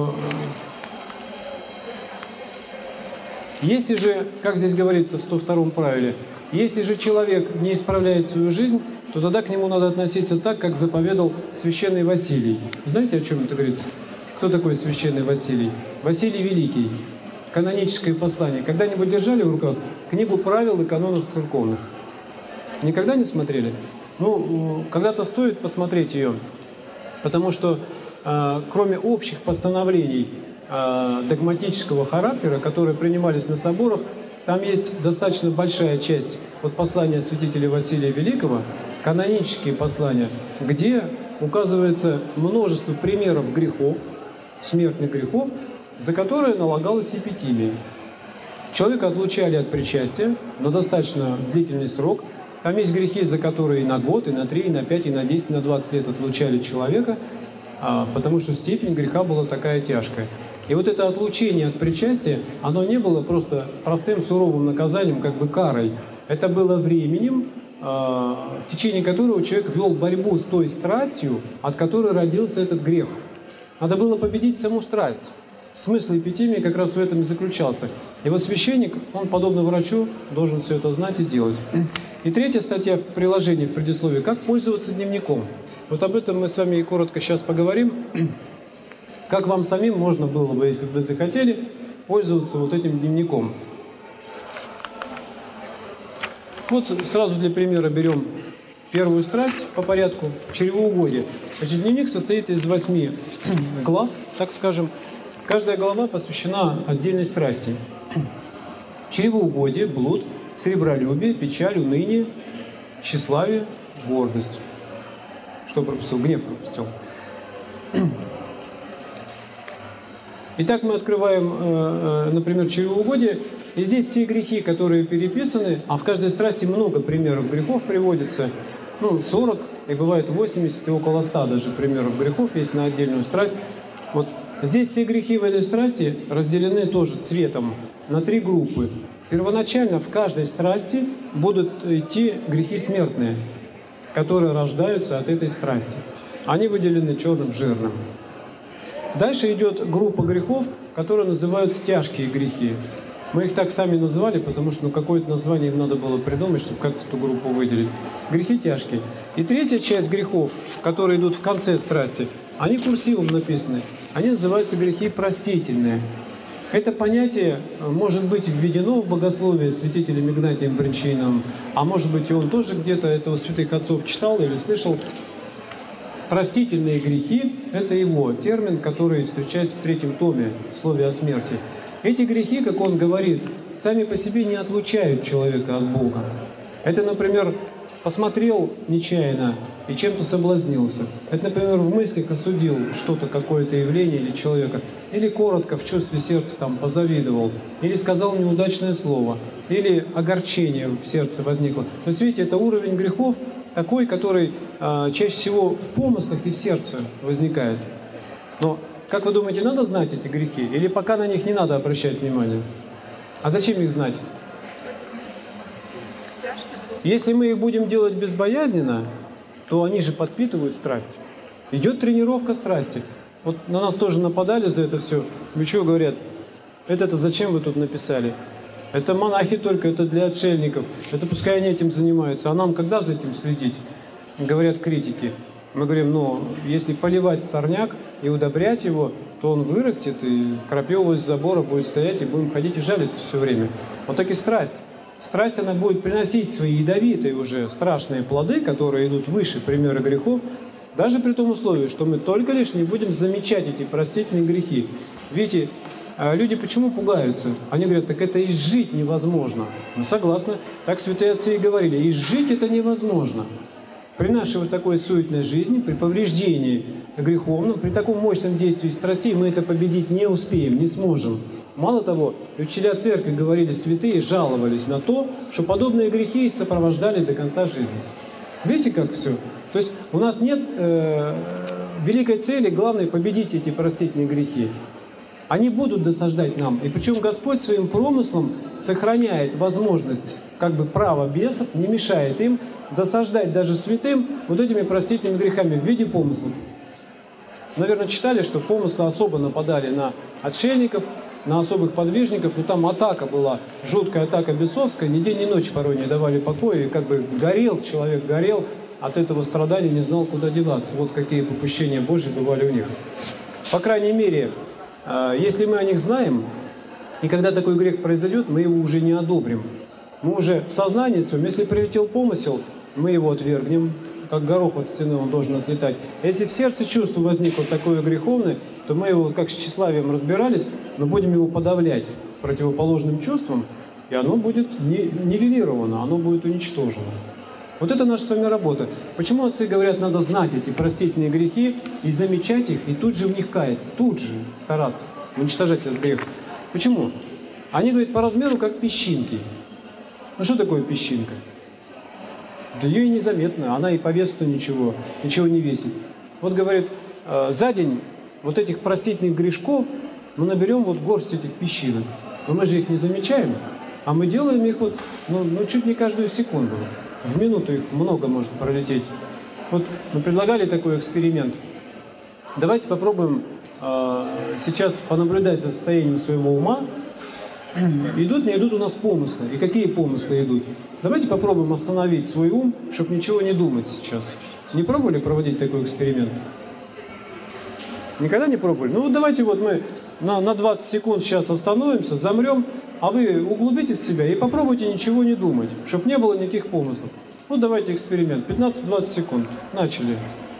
Если же, как здесь говорится в сто втором правиле, если же человек не исправляет свою жизнь, то тогда к нему надо относиться так, как заповедал священный Василий. Знаете, о чем это говорится? Кто такой священный Василий? Василий Великий. Каноническое послание. Когда-нибудь держали в руках книгу правил и канонов церковных? Никогда не смотрели? Ну, когда-то стоит посмотреть ее, потому что э, кроме общих постановлений э, догматического характера, которые принимались на соборах, там есть достаточно большая часть от послания святителя Василия Великого, канонические послания, где указывается множество примеров грехов, смертных грехов, за которые налагалась эпитимия. Человека отлучали от причастия на достаточно длительный срок. Там есть грехи, за которые и на год, и на три, и на пять, и на десять, и на двадцать лет отлучали человека, потому что степень греха была такая тяжкая. И вот это отлучение от причастия, оно не было просто простым суровым наказанием, как бы карой. Это было временем, в течение которого человек вел борьбу с той страстью, от которой родился этот грех. Надо было победить саму страсть. Смысл эпитемии как раз в этом и заключался. И вот священник, он, подобно врачу, должен все это знать и делать. И третья статья в приложении, в предисловии, как пользоваться дневником. Вот об этом мы с вами и коротко сейчас поговорим. Как вам самим можно было бы, если бы вы захотели, пользоваться вот этим дневником. Вот сразу для примера берем первую страсть по порядку, чревоугодие. Значит, дневник состоит из восьми глав, так скажем. Каждая глава посвящена отдельной страсти. Чревоугодие, блуд, сребролюбие, печаль, уныние, тщеславие, гордость. Что пропустил? Гнев пропустил. Итак, мы открываем, например, чревоугодие. И здесь все грехи, которые переписаны, а в каждой страсти много примеров грехов приводится, ну, сорок, и бывает восемьдесят, и около ста даже примеров грехов есть на отдельную страсть. Вот здесь все грехи в этой страсти разделены тоже цветом на три группы. Первоначально в каждой страсти будут идти грехи смертные, которые рождаются от этой страсти. Они выделены черным жирным. Дальше идет группа грехов, которые называются тяжкие грехи. Мы их так сами назвали, потому что ну, какое-то название им надо было придумать, чтобы как-то эту группу выделить. Грехи тяжкие. И третья часть грехов, которые идут в конце страсти, они курсивом написаны. Они называются грехи простительные. Это понятие может быть введено в богословие святителем Игнатием Брянчанином, а может быть и он тоже где-то это у святых отцов читал или слышал. Простительные грехи – это его термин, который встречается в третьем томе в слове о смерти. Эти грехи, как он говорит, сами по себе не отлучают человека от Бога. Это, например, посмотрел нечаянно и чем-то соблазнился. Это, например, в мыслях осудил что-то, какое-то явление или человека. Или коротко в чувстве сердца там позавидовал. Или сказал неудачное слово. Или огорчение в сердце возникло. То есть, видите, это уровень грехов такой, который э, чаще всего в помыслах и в сердце возникает. Но, как вы думаете, надо знать эти грехи? Или пока на них не надо обращать внимание? А зачем их знать? Если мы их будем делать безбоязненно, то они же подпитывают страсть. Идет тренировка страсти. Вот на нас тоже нападали за это все. Вы что говорят? Это-то зачем вы тут написали? Это монахи только, это для отшельников. Это пускай они этим занимаются. А нам когда за этим следить? Говорят критики. Мы говорим, ну, если поливать сорняк и удобрять его, то он вырастет, и крапива из забора будет стоять, и будем ходить и жалиться все время. Вот так и страсть. Страсть, она будет приносить свои ядовитые уже страшные плоды, которые идут выше примера грехов, даже при том условии, что мы только лишь не будем замечать эти простительные грехи. Видите, люди почему пугаются? Они говорят, так это изжить невозможно. Ну, согласна. Так святые отцы и говорили, изжить это невозможно. При нашей вот такой суетной жизни, при повреждении греховном, при таком мощном действии страстей мы это победить не успеем, не сможем. Мало того, учителя церкви, говорили святые, жаловались на то, что подобные грехи их сопровождали до конца жизни. Видите, как все? То есть у нас нет э, великой цели, главное победить эти простительные грехи. Они будут досаждать нам. И причем Господь своим промыслом сохраняет возможность, как бы право бесов, не мешает им досаждать даже святым вот этими простительными грехами в виде помыслов. Наверное, читали, что помыслы особо нападали на отшельников, на особых подвижников, но там атака была, жуткая атака бесовская, ни день, ни ночь порой не давали покоя, и как бы горел, человек горел, от этого страдания не знал, куда деваться. Вот какие попущения Божьи бывали у них. По крайней мере, если мы о них знаем, и когда такой грех произойдет, мы его уже не одобрим. Мы уже в сознании своем, если прилетел помысел, мы его отвергнем, как горох от стены он должен отлетать. Если в сердце чувство возникло такое греховное, то мы его, как с тщеславием разбирались, но будем его подавлять противоположным чувствам, и оно будет нивелировано, оно будет уничтожено. Вот это наша с вами работа. Почему отцы говорят, надо знать эти простительные грехи и замечать их, и тут же в них каяться, тут же стараться уничтожать этот грех? Почему? Они, говорят, по размеру как песчинки. Ну что такое песчинка? Да ее и незаметно, она и по весу-то ничего, ничего не весит. Вот, говорит, за день вот этих простительных грешков мы наберем вот горсть этих песчинок. Но мы же их не замечаем, а мы делаем их вот, ну, ну чуть не каждую секунду. В минуту их много может пролететь. Вот мы предлагали такой эксперимент. Давайте попробуем э, сейчас понаблюдать за состоянием своего ума. Идут, не идут у нас помыслы. И какие помыслы идут? Давайте попробуем остановить свой ум, чтобы ничего не думать сейчас. Не пробовали проводить такой эксперимент? Никогда не пробовали? Ну вот давайте вот мы на, на двадцать секунд сейчас остановимся, замрем, а вы углубитесь в себя и попробуйте ничего не думать, чтобы не было никаких помыслов. Вот давайте эксперимент. пятнадцать-двадцать секунд. Начали.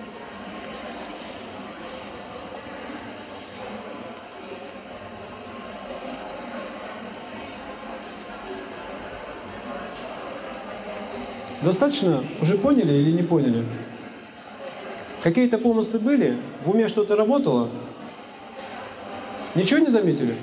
Достаточно? Уже поняли или не поняли? Какие-то помыслы были? В уме что-то работало? Ничего не заметили?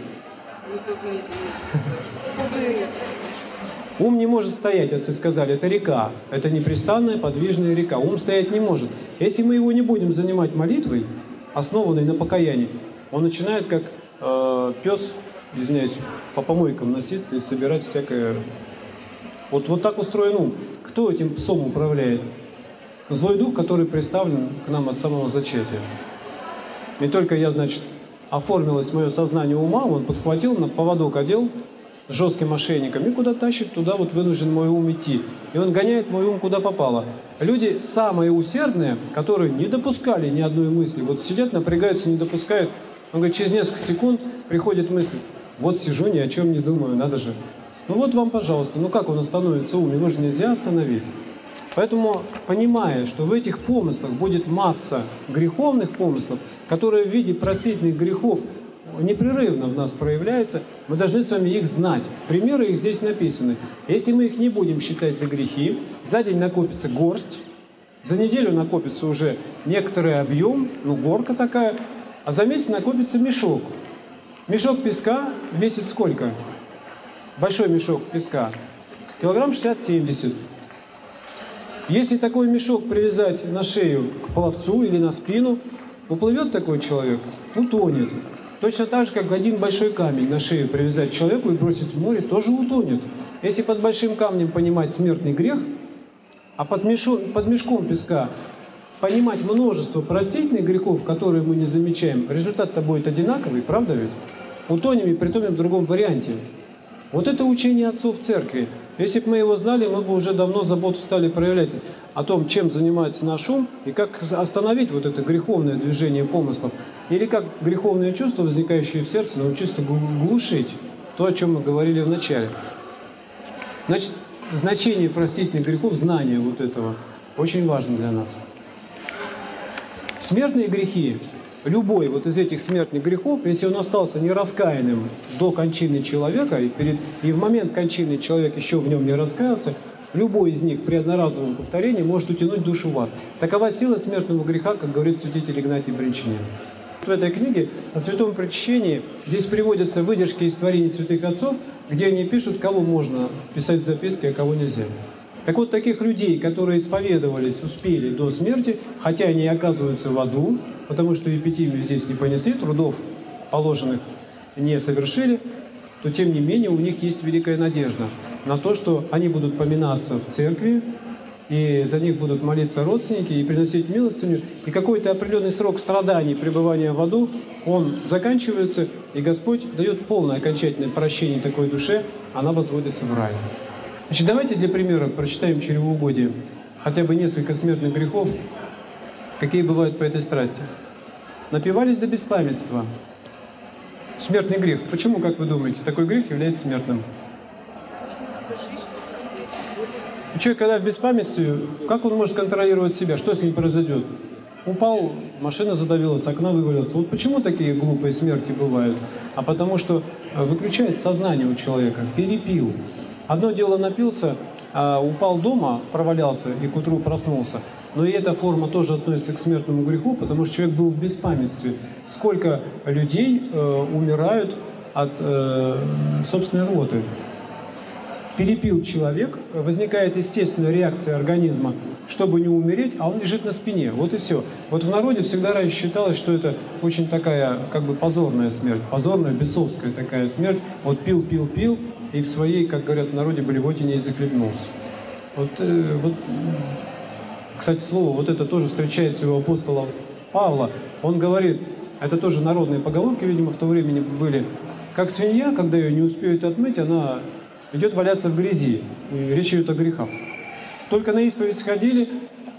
Ум не может стоять, отцы сказали, это река. Это непрестанная подвижная река. Ум стоять не может. Если мы его не будем занимать молитвой, основанной на покаянии, он начинает как э, пес, извиняюсь, по помойкам носиться и собирать всякое. Вот, вот так устроен ум. Кто этим псом управляет? Злой дух, который представлен к нам от самого зачатия. Не только я, значит, оформилось мое сознание ума, он подхватил, на поводок одел жестким мошенником и куда тащит, туда вот вынужден мой ум идти. И он гоняет мой ум куда попало. Люди самые усердные, которые не допускали ни одной мысли, вот сидят, напрягаются, не допускают. Он говорит, через несколько секунд приходит мысль, вот сижу, ни о чем не думаю, надо же. Ну вот вам, пожалуйста, ну как он остановится ум, его же нельзя остановить. Поэтому, понимая, что в этих помыслах будет масса греховных помыслов, которые в виде простительных грехов непрерывно в нас проявляются, мы должны с вами их знать. Примеры их здесь написаны. Если мы их не будем считать за грехи, за день накопится горсть, за неделю накопится уже некоторый объем, ну горка такая, а за месяц накопится мешок. Мешок песка весит сколько? Большой мешок песка. Килограмм шестьдесят-семьдесят. Если такой мешок привязать на шею к пловцу или на спину, уплывет такой человек, утонет. Точно так же, как один большой камень на шею привязать человеку и бросить в море, тоже утонет. Если под большим камнем понимать смертный грех, а под, мешо, под мешком песка понимать множество простительных грехов, которые мы не замечаем, результат-то будет одинаковый, правда ведь? Утонем и притонем в другом варианте. Вот это учение отцов церкви. Если бы мы его знали, мы бы уже давно заботу стали проявлять о том, чем занимается наш ум, и как остановить вот это греховное движение помыслов, или как греховные чувства, возникающие в сердце, научиться глушить то, о чем мы говорили в начале. Значит, значение простительных грехов, знание вот этого, очень важно для нас. Смертные грехи, любой вот из этих смертных грехов, если он остался нераскаянным до кончины человека, и, перед, и в момент кончины человек еще в нем не раскаялся, любой из них при одноразовом повторении может утянуть душу в ад. Такова сила смертного греха, как говорит святитель Игнатий Брянчанин. В этой книге о святом причащении здесь приводятся выдержки из творений святых отцов, где они пишут, кого можно писать записки, а кого нельзя. Так вот, таких людей, которые исповедовались, успели до смерти, хотя они и оказываются в аду, потому что епитимию здесь не понесли, трудов положенных не совершили, то тем не менее у них есть великая надежда на то, что они будут поминаться в церкви, и за них будут молиться родственники и приносить милостыню, и какой-то определенный срок страданий, пребывания в аду, он заканчивается, и Господь дает полное окончательное прощение такой душе, она возводится в рай. Значит, давайте для примера прочитаем чревоугодие, хотя бы несколько смертных грехов, какие бывают по этой страсти. Напивались до беспамятства. Смертный грех. Почему, как вы думаете, такой грех является смертным? Человек, когда в беспамятстве, как он может контролировать себя? Что с ним произойдет? Упал, машина задавила, с окна вывалился. Вот почему такие глупые смерти бывают? А потому что выключает сознание у человека, перепил. Одно дело напился, а упал дома, провалялся и к утру проснулся. Но и эта форма тоже относится к смертному греху, потому что человек был в беспамятстве. Сколько людей э, умирают от э, собственной рвоты. Перепил человек, возникает естественная реакция организма, чтобы не умереть, а он лежит на спине. Вот и все. Вот в народе всегда раньше считалось, что это очень такая, как бы, позорная смерть, позорная, бесовская такая смерть. Вот пил, пил, пил, и в своей, как говорят в народе, блевотине и захлебнулся. Вот, э, вот, кстати, слово, вот это тоже встречается у апостола Павла. Он говорит, это тоже народные поговорки, видимо, в то время были, как свинья, когда ее не успеют отмыть, она идет валяться в грязи. И речь идет о грехах. Только на исповедь сходили,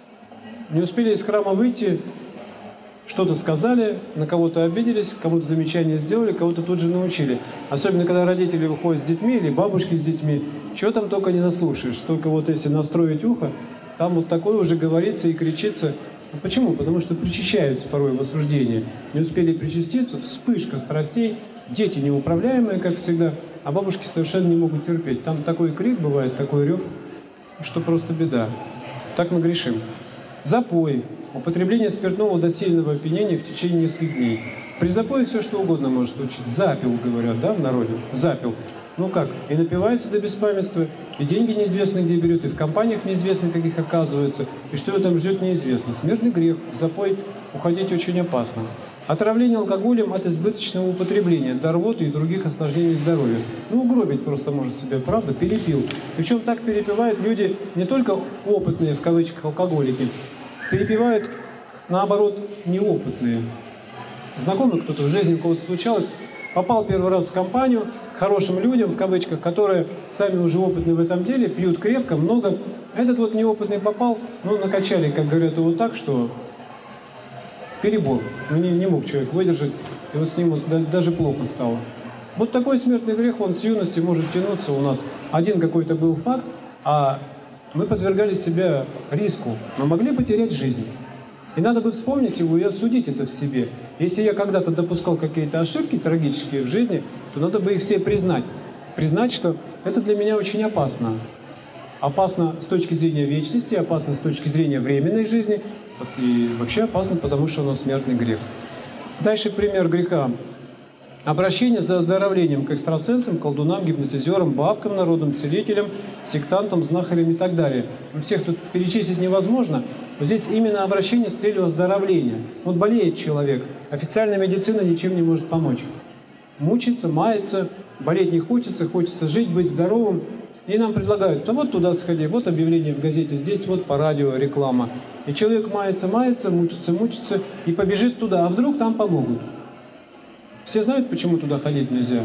не успели из храма выйти, что-то сказали, на кого-то обиделись, кому-то замечание сделали, кого-то тут же научили. Особенно, когда родители выходят с детьми или бабушки с детьми, чего там только не наслушаешь. Только вот если настроить ухо, там вот такое уже говорится и кричится. Почему? Потому что причащаются порой в осуждении. Не успели причаститься, вспышка страстей, дети неуправляемые, как всегда, а бабушки совершенно не могут терпеть. Там такой крик бывает, такой рев, что просто беда. Так мы грешим. Запой. Употребление спиртного до сильного опьянения в течение нескольких дней. При запое все что угодно может случиться. Запил, говорят, да, в народе? Запил. Ну как? И напивается до беспамятства, и деньги неизвестно где берет, и в компаниях неизвестно каких оказывается, и что его там ждет неизвестно. Смертный грех. В запой уходить очень опасно. Отравление алкоголем от избыточного употребления, до рвоты и других осложнений здоровья. Ну, угробить просто может себя, правда, перепил. Причем так перепивают люди не только опытные, в кавычках, алкоголики, перепивают, наоборот, неопытные. Знакомый кто-то в жизни у кого-то случалось, попал первый раз в компанию к хорошим людям, в кавычках, которые сами уже опытные в этом деле, пьют крепко, много. Этот вот неопытный попал, ну, накачали, как говорят, его так, что перебор. Ну, не, не мог человек выдержать, и вот с ним вот да, даже плохо стало. Вот такой смертный грех, он с юности может тянуться у нас. Один какой-то был факт, а мы подвергали себя риску. Мы могли потерять жизнь. И надо бы вспомнить его и осудить это в себе. Если я когда-то допускал какие-то ошибки трагические в жизни, то надо бы их все признать. Признать, что это для меня очень опасно. Опасно с точки зрения вечности, опасно с точки зрения временной жизни, и вообще опасно, потому что оно смертный грех. Дальше пример греха. Обращение за оздоровлением к экстрасенсам, колдунам, гипнотизерам, бабкам, народным целителям, сектантам, знахарям и так далее. Всех тут перечислить невозможно, но здесь именно обращение с целью оздоровления. Вот болеет человек, официальная медицина ничем не может помочь. Мучится, мается, болеть не хочется, хочется жить, быть здоровым. И нам предлагают, да вот туда сходи, вот объявление в газете, здесь вот по радио реклама. И человек мается, мается, мучится, мучится и побежит туда, а вдруг там помогут. Все знают, почему туда ходить нельзя?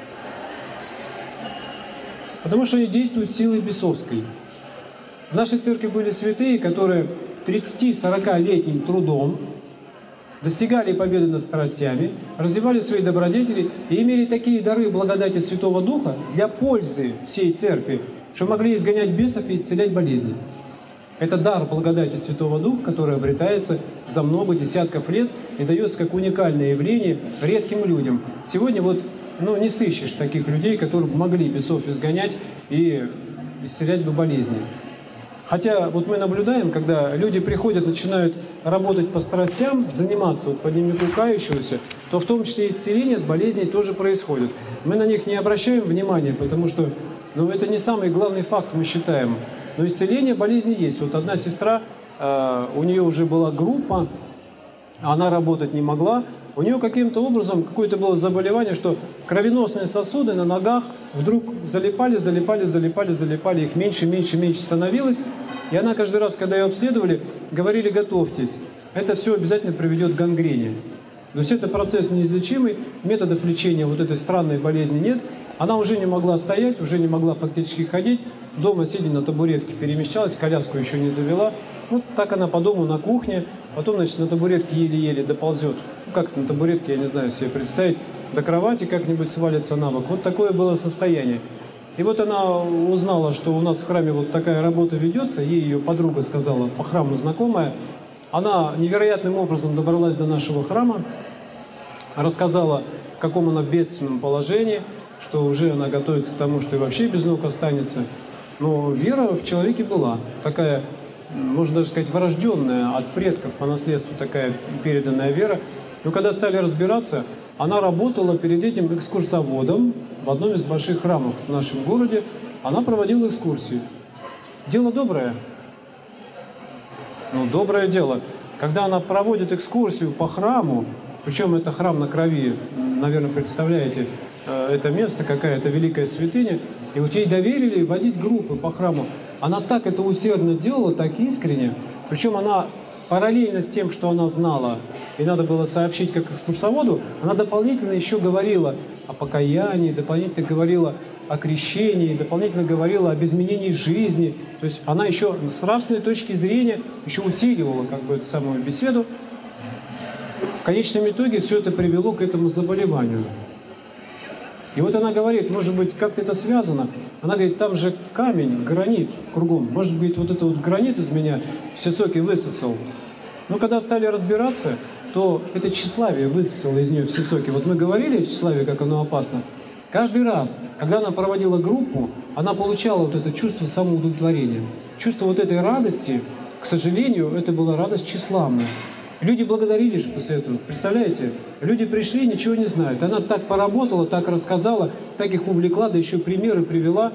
Потому что они действуют силой бесовской. В нашей церкви были святые, которые тридцати-сорокалетним трудом достигали победы над страстями, развивали свои добродетели и имели такие дары благодати Святого Духа для пользы всей церкви, что могли изгонять бесов и исцелять болезни. Это дар благодати Святого Духа, который обретается за много десятков лет и дается как уникальное явление редким людям. Сегодня вот, ну, не сыщешь таких людей, которые могли бесов изгонять и исцелять бы болезни. Хотя вот мы наблюдаем, когда люди приходят, начинают работать по страстям, заниматься вот по дневнику кающегося, то в том числе исцеление от болезней тоже происходит. Мы на них не обращаем внимания, потому что, ну, это не самый главный факт, мы считаем. Но исцеление болезни есть. Вот одна сестра, э, у нее уже была группа, она работать не могла. У нее каким-то образом какое-то было заболевание, что кровеносные сосуды на ногах вдруг залипали, залипали, залипали, залипали. Их меньше, меньше, меньше становилось. И она каждый раз, когда ее обследовали, говорили: готовьтесь. Это все обязательно приведет к гангрене. То есть это процесс неизлечимый, методов лечения вот этой странной болезни нет. Она уже не могла стоять, уже не могла фактически ходить. Дома, сидя на табуретке, перемещалась, коляску еще не завела. Вот так она по дому на кухне, потом, значит, на табуретке еле-еле доползет. Ну, как на табуретке, я не знаю себе представить, до кровати как-нибудь свалится на бок. Вот такое было состояние. И вот она узнала, что у нас в храме вот такая работа ведется, ей ее подруга сказала, по храму знакомая. Она невероятным образом добралась до нашего храма, рассказала, в каком она бедственном положении, что уже она готовится к тому, что и вообще без ног останется. Но вера в человеке была такая, можно даже сказать, врожденная, от предков по наследству такая переданная вера. Но когда стали разбираться, Она работала перед этим экскурсоводом в одном из больших храмов в нашем городе. Она проводила экскурсии. Дело доброе. Ну, доброе дело. Когда она проводит экскурсию по храму, причем это храм на Крови, наверное, представляете, это место, какая-то великая святыня, и вот ей доверили водить группы по храму. Она так это усердно делала, так искренне, причем она параллельно с тем, что она знала, и надо было сообщить как экскурсоводу, она дополнительно еще говорила о покаянии, дополнительно говорила о крещении, дополнительно говорила об изменении жизни. То есть она еще с нравственной точки зрения еще усиливала как бы эту самую беседу. В конечном итоге все это привело к этому заболеванию. И вот она говорит, может быть, как-то это связано. Она говорит, там же камень, гранит кругом. Может быть, вот это вот гранит из меня все соки высосал. Но когда стали разбираться, то это тщеславие высосало из нее все соки. Вот мы говорили о тщеславии, как оно опасно. Каждый раз, когда она проводила группу, она получала вот это чувство самоудовлетворения. Чувство вот этой радости, к сожалению, это была радость тщеславная. Люди благодарили же после этого. Представляете? Люди пришли, ничего не знают. Она так поработала, так рассказала, так их увлекла, да еще примеры привела.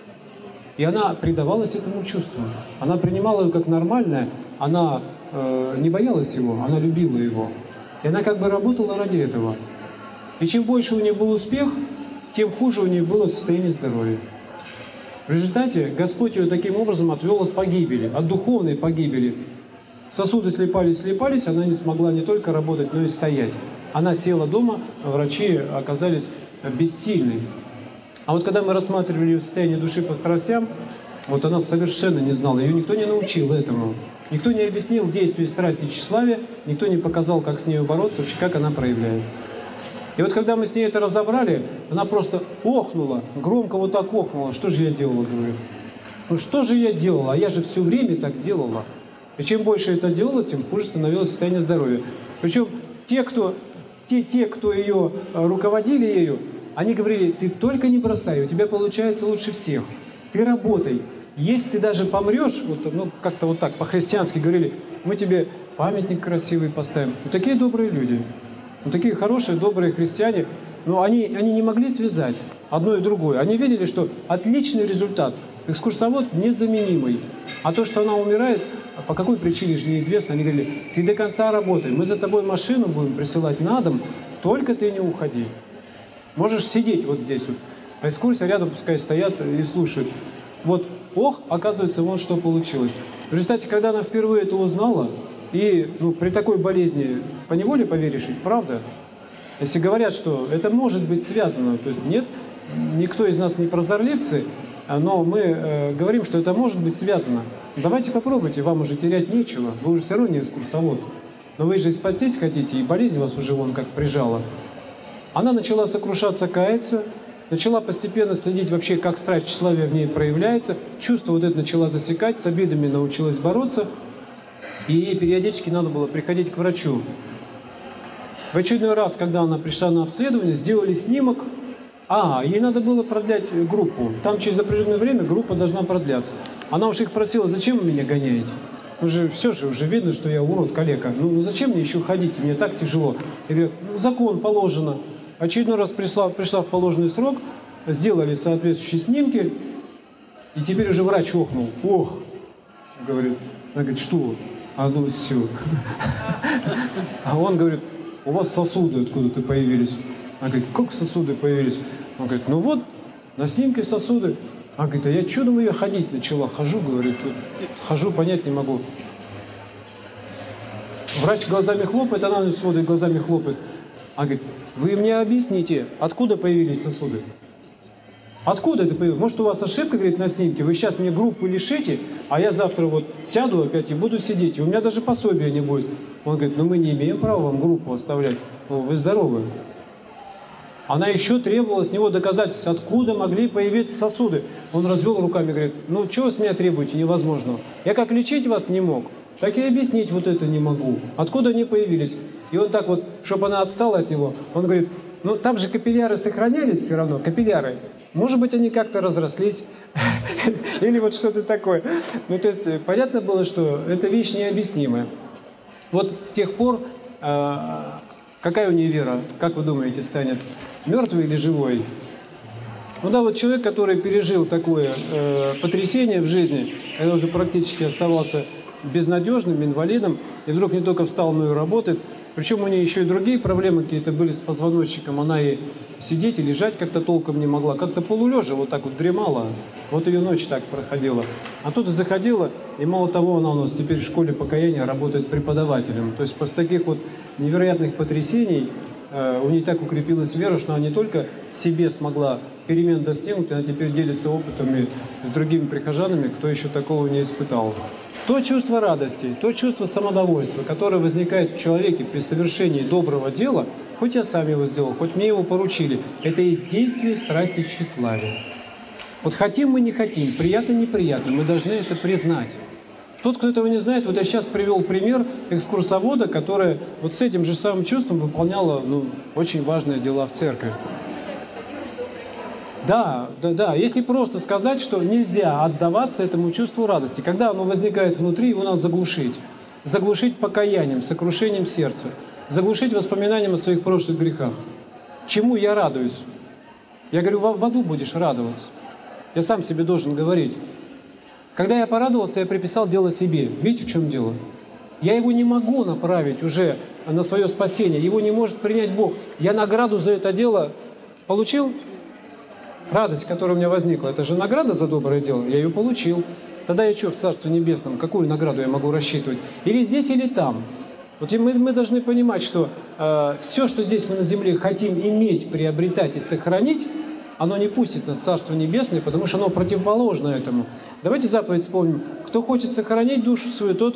И она предавалась этому чувству. Она принимала его как нормальное, она э, не боялась его, она любила его. И она как бы работала ради этого. И чем больше у нее был успех, тем хуже у нее было состояние здоровья. В результате Господь ее таким образом отвел от погибели, от духовной погибели. Сосуды слипались, слипались, она не смогла не только работать, но и стоять. Она села дома, врачи оказались бессильны. А вот когда мы рассматривали ее состояние души по страстям, вот она совершенно не знала, ее никто не научил этому. Никто не объяснил действия страсти и тщеславия, никто не показал, как с ней бороться, вообще как она проявляется. И вот когда мы с ней это разобрали, она просто охнула, громко вот так охнула. Что же я делала, говорю? Ну что же я делала? А я же все время так делала. И чем больше это делала, тем хуже становилось состояние здоровья. Причем те, кто, те, те, кто ее руководили ею, они говорили, ты только не бросай, у тебя получается лучше всех. Ты работай. Если ты даже помрешь, вот, ну как-то вот так по-христиански говорили, мы тебе памятник красивый поставим. Вот такие добрые люди. Ну, такие хорошие, добрые христиане, но они, они не могли связать одно и другое. Они видели, что отличный результат, экскурсовод незаменимый. А то, что она умирает, по какой причине же неизвестно, они говорили, ты до конца работай, мы за тобой машину будем присылать на дом, только ты не уходи. Можешь сидеть вот здесь вот. А экскурсия рядом пускай стоят и слушают. Вот, ох, оказывается, вот что получилось. В результате, когда она впервые это узнала, и ну, при такой болезни поневоле поверишь, ведь правда? Если говорят, что это может быть связано, то есть нет, никто из нас не прозорливцы, но мы э, говорим, что это может быть связано. Давайте попробуйте, вам уже терять нечего, вы уже все равно не экскурсовод. Но вы же и спастись хотите, и болезнь вас уже вон как прижала. Она начала сокрушаться, каяться, начала постепенно следить вообще, как страсть тщеславия в ней проявляется, чувство вот это начала засекать, с обидами научилась бороться. И ей периодически надо было приходить к врачу. В очередной раз, когда она пришла на обследование, сделали снимок. А, ей надо было продлять группу. Там через определенное время группа должна продляться. Она уж их просила, зачем вы меня гоняете? Уже все же, уже видно, что я урод, калека. Ну, ну зачем мне еще ходить? Мне так тяжело. И говорят, ну закон положено. Очередной раз пришла, пришла в положенный срок, сделали соответствующие снимки. И теперь уже врач охнул. Ох, говорит. Она говорит, что? А ну все. А он говорит, у вас сосуды откуда-то появились. Она говорит, как сосуды появились? Он говорит, ну вот, на снимке сосуды. Она говорит, а я чудом ее ходить начала. Хожу, говорит, вот, хожу, понять не могу. Врач глазами хлопает, она смотрит, глазами хлопает. Она говорит, вы мне объясните, откуда появились сосуды? Откуда это появилось? Может, у вас ошибка, говорит, на снимке, вы сейчас мне группу лишите, а я завтра вот сяду опять и буду сидеть, и у меня даже пособия не будет. Он говорит, ну мы не имеем права вам группу оставлять, ну, вы здоровы. Она еще требовала с него доказательств, откуда могли появиться сосуды. Он развел руками и говорит, ну чего с меня требуете невозможного? Я как лечить вас не мог, так и объяснить вот это не могу. Откуда они появились? И он так вот, чтобы она отстала от него, он говорит, ну там же капилляры сохранялись все равно, капилляры. Может быть, они как-то разрослись, или вот что-то такое. Ну, то есть, понятно было, что это вещь необъяснимая. Вот с тех пор э, Какая у нее вера? Как вы думаете, станет мертвой или живой? Ну да, вот человек, который пережил такое э, потрясение в жизни, когда уже практически оставался безнадежным, инвалидом, и вдруг не только встал, но и работает. Причем у нее еще и другие проблемы какие-то были с позвоночником. Она и сидеть, и лежать как-то толком не могла. Как-то полулежа вот так вот дремала. Вот ее ночь так проходила. А тут заходила, и мало того, она у нас теперь в школе покаяния работает преподавателем. То есть после таких вот невероятных потрясений э, у нее так укрепилась вера, что она не только в себе смогла перемен достигнуть, она теперь делится опытами с другими прихожанами, кто еще такого не испытал. То чувство радости, то чувство самодовольства, которое возникает в человеке при совершении доброго дела, хоть я сам его сделал, хоть мне его поручили, это есть действие страсти тщеславия. Вот хотим мы, не хотим, приятно-неприятно, мы должны это признать. Тот, кто этого не знает, вот я сейчас привел пример экскурсовода, которая вот с этим же самым чувством выполняла ну, очень важные дела в церкви. Да, да, да. Если просто сказать, что нельзя отдаваться этому чувству радости. Когда оно возникает внутри, его надо заглушить. Заглушить покаянием, сокрушением сердца. Заглушить воспоминанием о своих прошлых грехах. Чему я радуюсь? Я говорю, в аду будешь радоваться. Я сам себе должен говорить. Когда я порадовался, я приписал дело себе. Видите, в чем дело? Я его не могу направить уже на свое спасение. Его не может принять Бог. Я награду за это дело получил? Радость, которая у меня возникла, это же награда за доброе дело, я ее получил. Тогда я что в Царстве Небесном, какую награду я могу рассчитывать? Или здесь, или там. Вот мы, мы должны понимать, что э, все, что здесь мы на земле хотим иметь, приобретать и сохранить, оно не пустит нас в Царство Небесное, потому что оно противоположно этому. Давайте заповедь вспомним. Кто хочет сохранить душу свою, тот...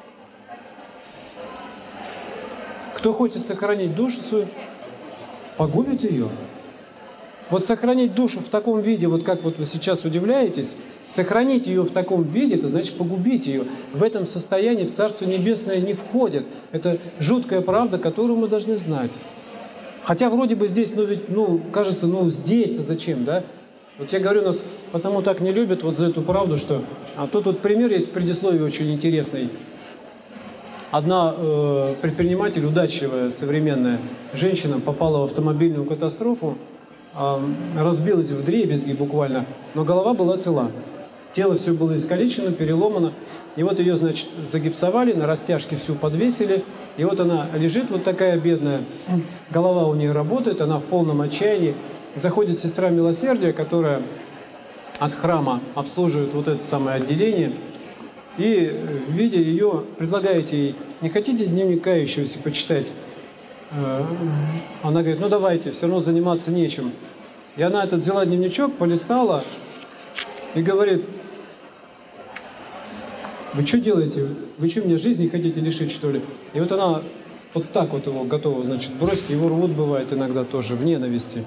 Кто хочет сохранить душу свою, погубит ее. Вот сохранить душу в таком виде, вот как вот вы сейчас удивляетесь, сохранить ее в таком виде, это значит погубить ее. В этом состоянии в Царство Небесное не входит. Это жуткая правда, которую мы должны знать. Хотя вроде бы здесь, ну ведь, ну, кажется, ну здесь-то зачем, да? Вот я говорю, нас потому так не любят вот за эту правду, что... А тут вот пример есть в предисловии очень интересный. Одна э, предприниматель, удачливая, современная женщина, попала в автомобильную катастрофу, разбилась вдребезги буквально, но голова была цела. Тело все было искалечено, переломано. И вот ее, значит, загипсовали, на растяжке всю подвесили. И вот она лежит вот такая бедная. Голова у нее работает, она в полном отчаянии. Заходит сестра милосердия, которая от храма обслуживает вот это самое отделение. И, видя ее, предлагаете ей, не хотите дневник кающегося почитать? Она говорит, ну давайте, все равно заниматься нечем. И она этот взяла дневничок, полистала и говорит, вы что делаете? Вы что, меня жизни хотите лишить, что ли? И вот она вот так вот его готова, значит, бросить. Его рвут, бывает, иногда тоже, в ненависти.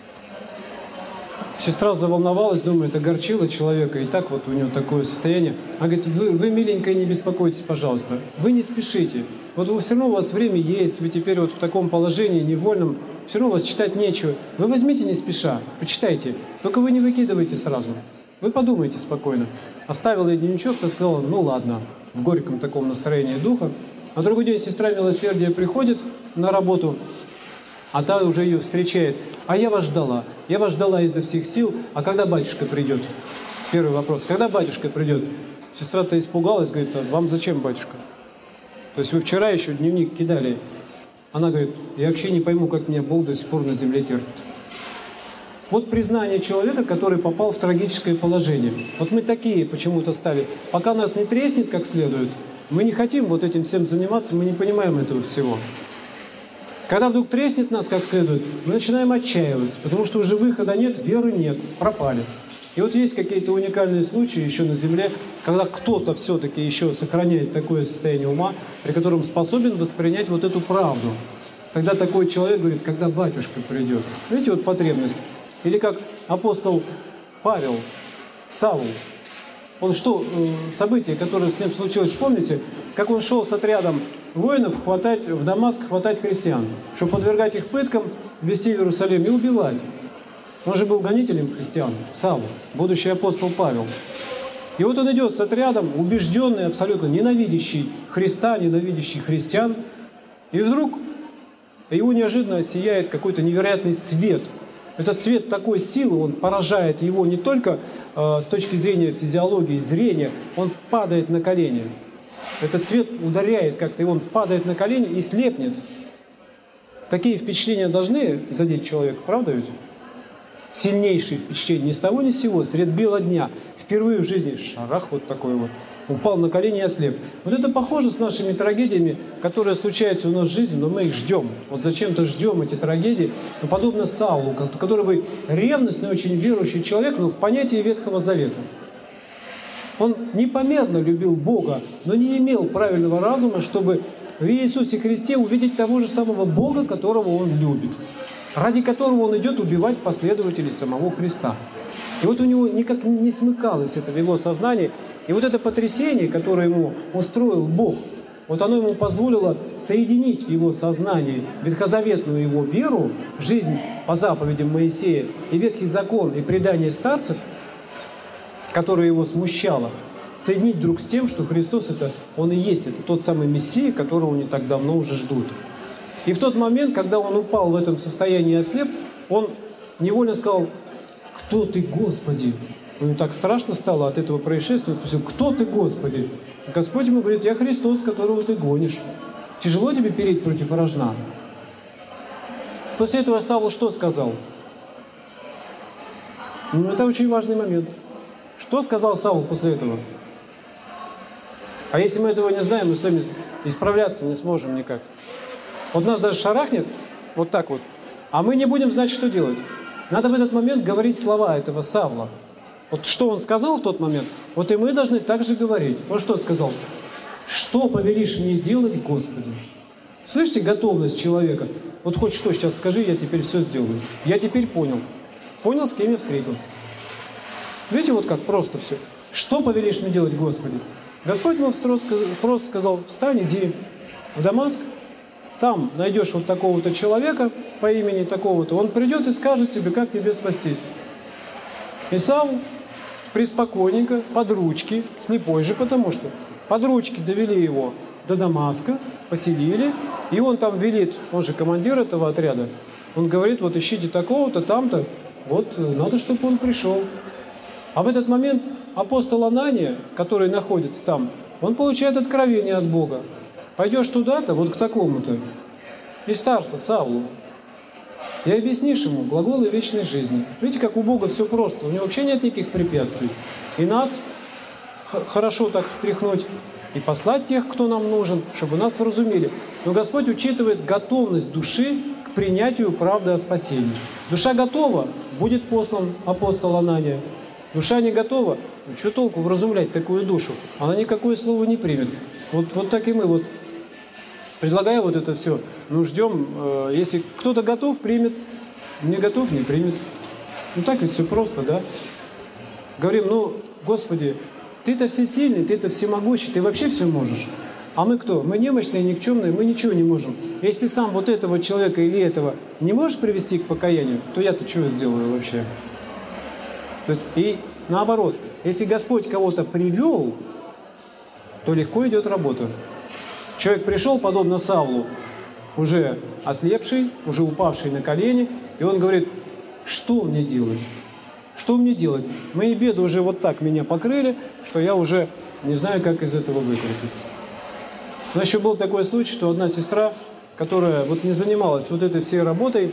Сестра заволновалась, думает, огорчила человека, и так вот у него такое состояние. Она говорит, вы, вы, миленькая, не беспокойтесь, пожалуйста, вы не спешите. Вот вы, все равно у вас время есть, вы теперь вот в таком положении невольном, все равно у вас читать нечего. Вы возьмите не спеша, почитайте, только вы не выкидывайте сразу. Вы подумайте спокойно. Оставила ей дневничок, то сказала, ну ладно, в горьком таком настроении духа. На другой день сестра милосердия приходит на работу, а та уже ее встречает. А я вас ждала. Я вас ждала изо всех сил. А когда батюшка придет? Первый вопрос. Когда батюшка придет? Сестра-то испугалась, говорит, а вам зачем батюшка? То есть вы вчера еще дневник кидали. Она говорит, я вообще не пойму, как меня Бог до сих пор на земле терпит. Вот признание человека, который попал в трагическое положение. Вот мы такие почему-то стали. Пока нас не треснет как следует, мы не хотим вот этим всем заниматься, мы не понимаем этого всего. Когда вдруг треснет нас как следует, мы начинаем отчаиваться, потому что уже выхода нет, веры нет, пропали. И вот есть какие-то уникальные случаи еще на земле, когда кто-то все-таки еще сохраняет такое состояние ума, при котором способен воспринять вот эту правду. Тогда такой человек говорит, когда батюшка придет. Видите, вот потребность. Или как апостол Павел, Савл. Он что, событие, которое с ним случилось, помните? Как он шел с отрядом воинов хватать, в Дамаск хватать христиан, чтобы подвергать их пыткам, везти в Иерусалим и убивать. Он же был гонителем христиан, Савл, будущий апостол Павел. И вот он идет с отрядом, убежденный, абсолютно ненавидящий Христа, ненавидящий христиан. И вдруг и его неожиданно сияет какой-то невероятный свет. Этот свет такой силы, он поражает его не только э, с точки зрения физиологии, зрения, он падает на колени. Этот свет ударяет как-то, и он падает на колени и слепнет. Такие впечатления должны задеть человека, правда ведь? Сильнейшие впечатления, ни с того ни с сего, средь бела дня, впервые в жизни, шарах вот такой вот, упал на колени и ослеп. Вот это похоже с нашими трагедиями, которые случаются у нас в жизни, но мы их ждем. Вот зачем-то ждем эти трагедии, ну, подобно Саулу, который был ревностный, очень верующий человек, но в понятии Ветхого Завета. Он непомерно любил Бога, но не имел правильного разума, чтобы в Иисусе Христе увидеть того же самого Бога, которого он любит, ради которого он идет убивать последователей самого Христа. И вот у него никак не смыкалось это в его сознании. И вот это потрясение, которое ему устроил Бог, вот оно ему позволило соединить в его сознании ветхозаветную его веру, жизнь по заповедям Моисея, и Ветхий Закон, и предание старцев, которое его смущало, соединить вдруг с тем, что Христос это, Он и есть, это тот самый Мессия, которого не так давно уже ждут. И в тот момент, когда он упал в этом состоянии и ослеп, он невольно сказал: «Кто ты, Господи?» Ему так страшно стало от этого происшествия. Он спросил: «Кто ты, Господи?» И Господь ему говорит: «Я Христос, которого ты гонишь. Тяжело тебе переть против вражна». После этого Савл что сказал? Ну, это очень важный момент. Что сказал Савл после этого? А если мы этого не знаем, мы с вами исправляться не сможем никак. Вот нас даже шарахнет, вот так вот, а мы не будем знать, что делать. Надо в этот момент говорить слова этого Савла. Вот что он сказал в тот момент, вот и мы должны так же говорить. Вот что он сказал: «Что повелишь мне делать, Господи?» Слышите готовность человека? Вот хоть что сейчас скажи, я теперь все сделаю. Я теперь понял. Понял, с кем я встретился. Видите, вот как просто все. Что повелишь мне делать, Господи? Господь ему просто сказал: «Встань, иди в Дамаск, там найдешь вот такого-то человека по имени такого-то, он придет и скажет тебе, как тебе спастись». И Савл преспокойненько, под ручки, слепой же, потому что под ручки довели его до Дамаска, поселили, и он там велит, он же командир этого отряда, он говорит: «Вот ищите такого-то, там-то, вот надо, чтобы он пришел». А в этот момент апостол Анания, который находится там, он получает откровение от Бога. Пойдешь туда-то, вот к такому-то, и старца Савлу, и объяснишь ему глаголы вечной жизни. Видите, как у Бога все просто, у него вообще нет никаких препятствий. И нас хорошо так встряхнуть, и послать тех, кто нам нужен, чтобы нас вразумили. Но Господь учитывает готовность души к принятию правды о спасении. Душа готова, будет послан апостол Анания. Душа не готова, ну, что толку вразумлять такую душу? Она никакое слово не примет. Вот, вот так и мы, вот, предлагая вот это все, ну, ждем, э, если кто-то готов, примет, не готов, не примет. Ну, так ведь все просто, да? Говорим: «Ну, Господи, Ты-то всесильный, Ты-то всемогущий, Ты вообще все можешь. А мы кто? Мы немощные, никчемные, мы ничего не можем. Если Ты сам вот этого человека или этого не можешь привести к покаянию, то я-то что сделаю вообще?» То есть, и наоборот, если Господь кого-то привел, то легко идет работа. Человек пришел, подобно Савлу, уже ослепший, уже упавший на колени, и он говорит: «Что мне делать? Что мне делать? Мои беды уже вот так меня покрыли, что я уже не знаю, как из этого выкрутиться». Но еще был такой случай, что одна сестра, которая вот не занималась вот этой всей работой,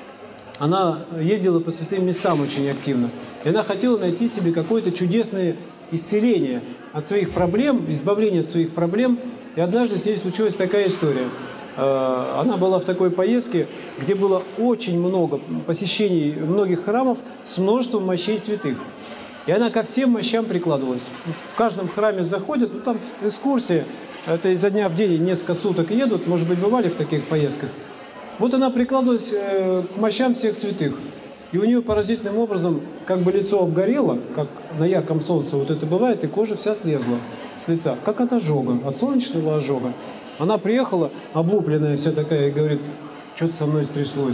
она ездила по святым местам очень активно. И она хотела найти себе какое-то чудесное исцеление от своих проблем, избавление от своих проблем. И однажды с ней случилась такая история. Она была в такой поездке, где было очень много посещений многих храмов с множеством мощей святых. И она ко всем мощам прикладывалась. В каждом храме заходит, ну там экскурсия, это изо дня в день несколько суток едут, может быть, бывали в таких поездках. Вот она прикладывалась к мощам всех святых. И у нее поразительным образом как бы лицо обгорело, как на ярком солнце вот это бывает, и кожа вся слезла с лица, как от ожога, от солнечного ожога. Она приехала, облупленная вся такая, и говорит: «Что-то со мной стряслось».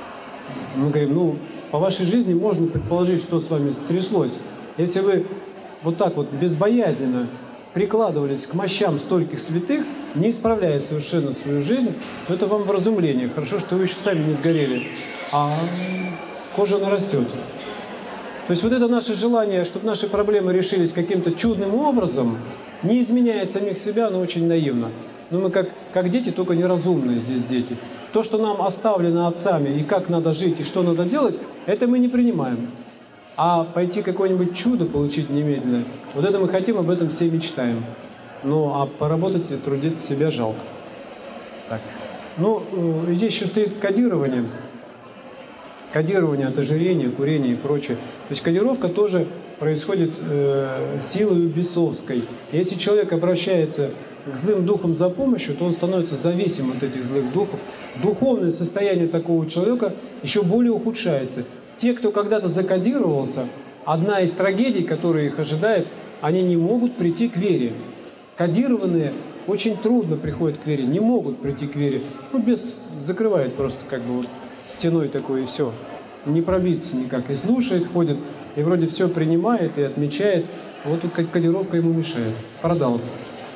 Мы говорим: «Ну, по вашей жизни можно предположить, что с вами стряслось. Если вы вот так вот безбоязненно прикладывались к мощам стольких святых, не исправляя совершенно свою жизнь, то это вам вразумление. Хорошо, что вы еще сами не сгорели, а кожа нарастет. То есть вот это наше желание, чтобы наши проблемы решились каким-то чудным образом, не изменяя самих себя, оно очень наивно. Но мы как, как дети, только неразумные здесь дети. То, что нам оставлено отцами, и как надо жить, и что надо делать, это мы не принимаем. А пойти какое-нибудь чудо получить немедленно, вот это мы хотим, об этом все мечтаем. Ну, а поработать и трудиться себя жалко. Так. Ну, здесь еще стоит кодирование. Кодирование от ожирения, курения и прочее. То есть кодировка тоже происходит э, силой бесовской. Если человек обращается к злым духам за помощью, то он становится зависим от этих злых духов. Духовное состояние такого человека еще более ухудшается. Те, кто когда-то закодировался, одна из трагедий, которая их ожидает, они не могут прийти к вере. Кодированные очень трудно приходят к вере, не могут прийти к вере. Ну, без закрывает просто как бы вот стеной такой и все. Не пробиться никак. И слушает, ходит, и вроде все принимает и отмечает. Вот тут кодировка ему мешает. Продался.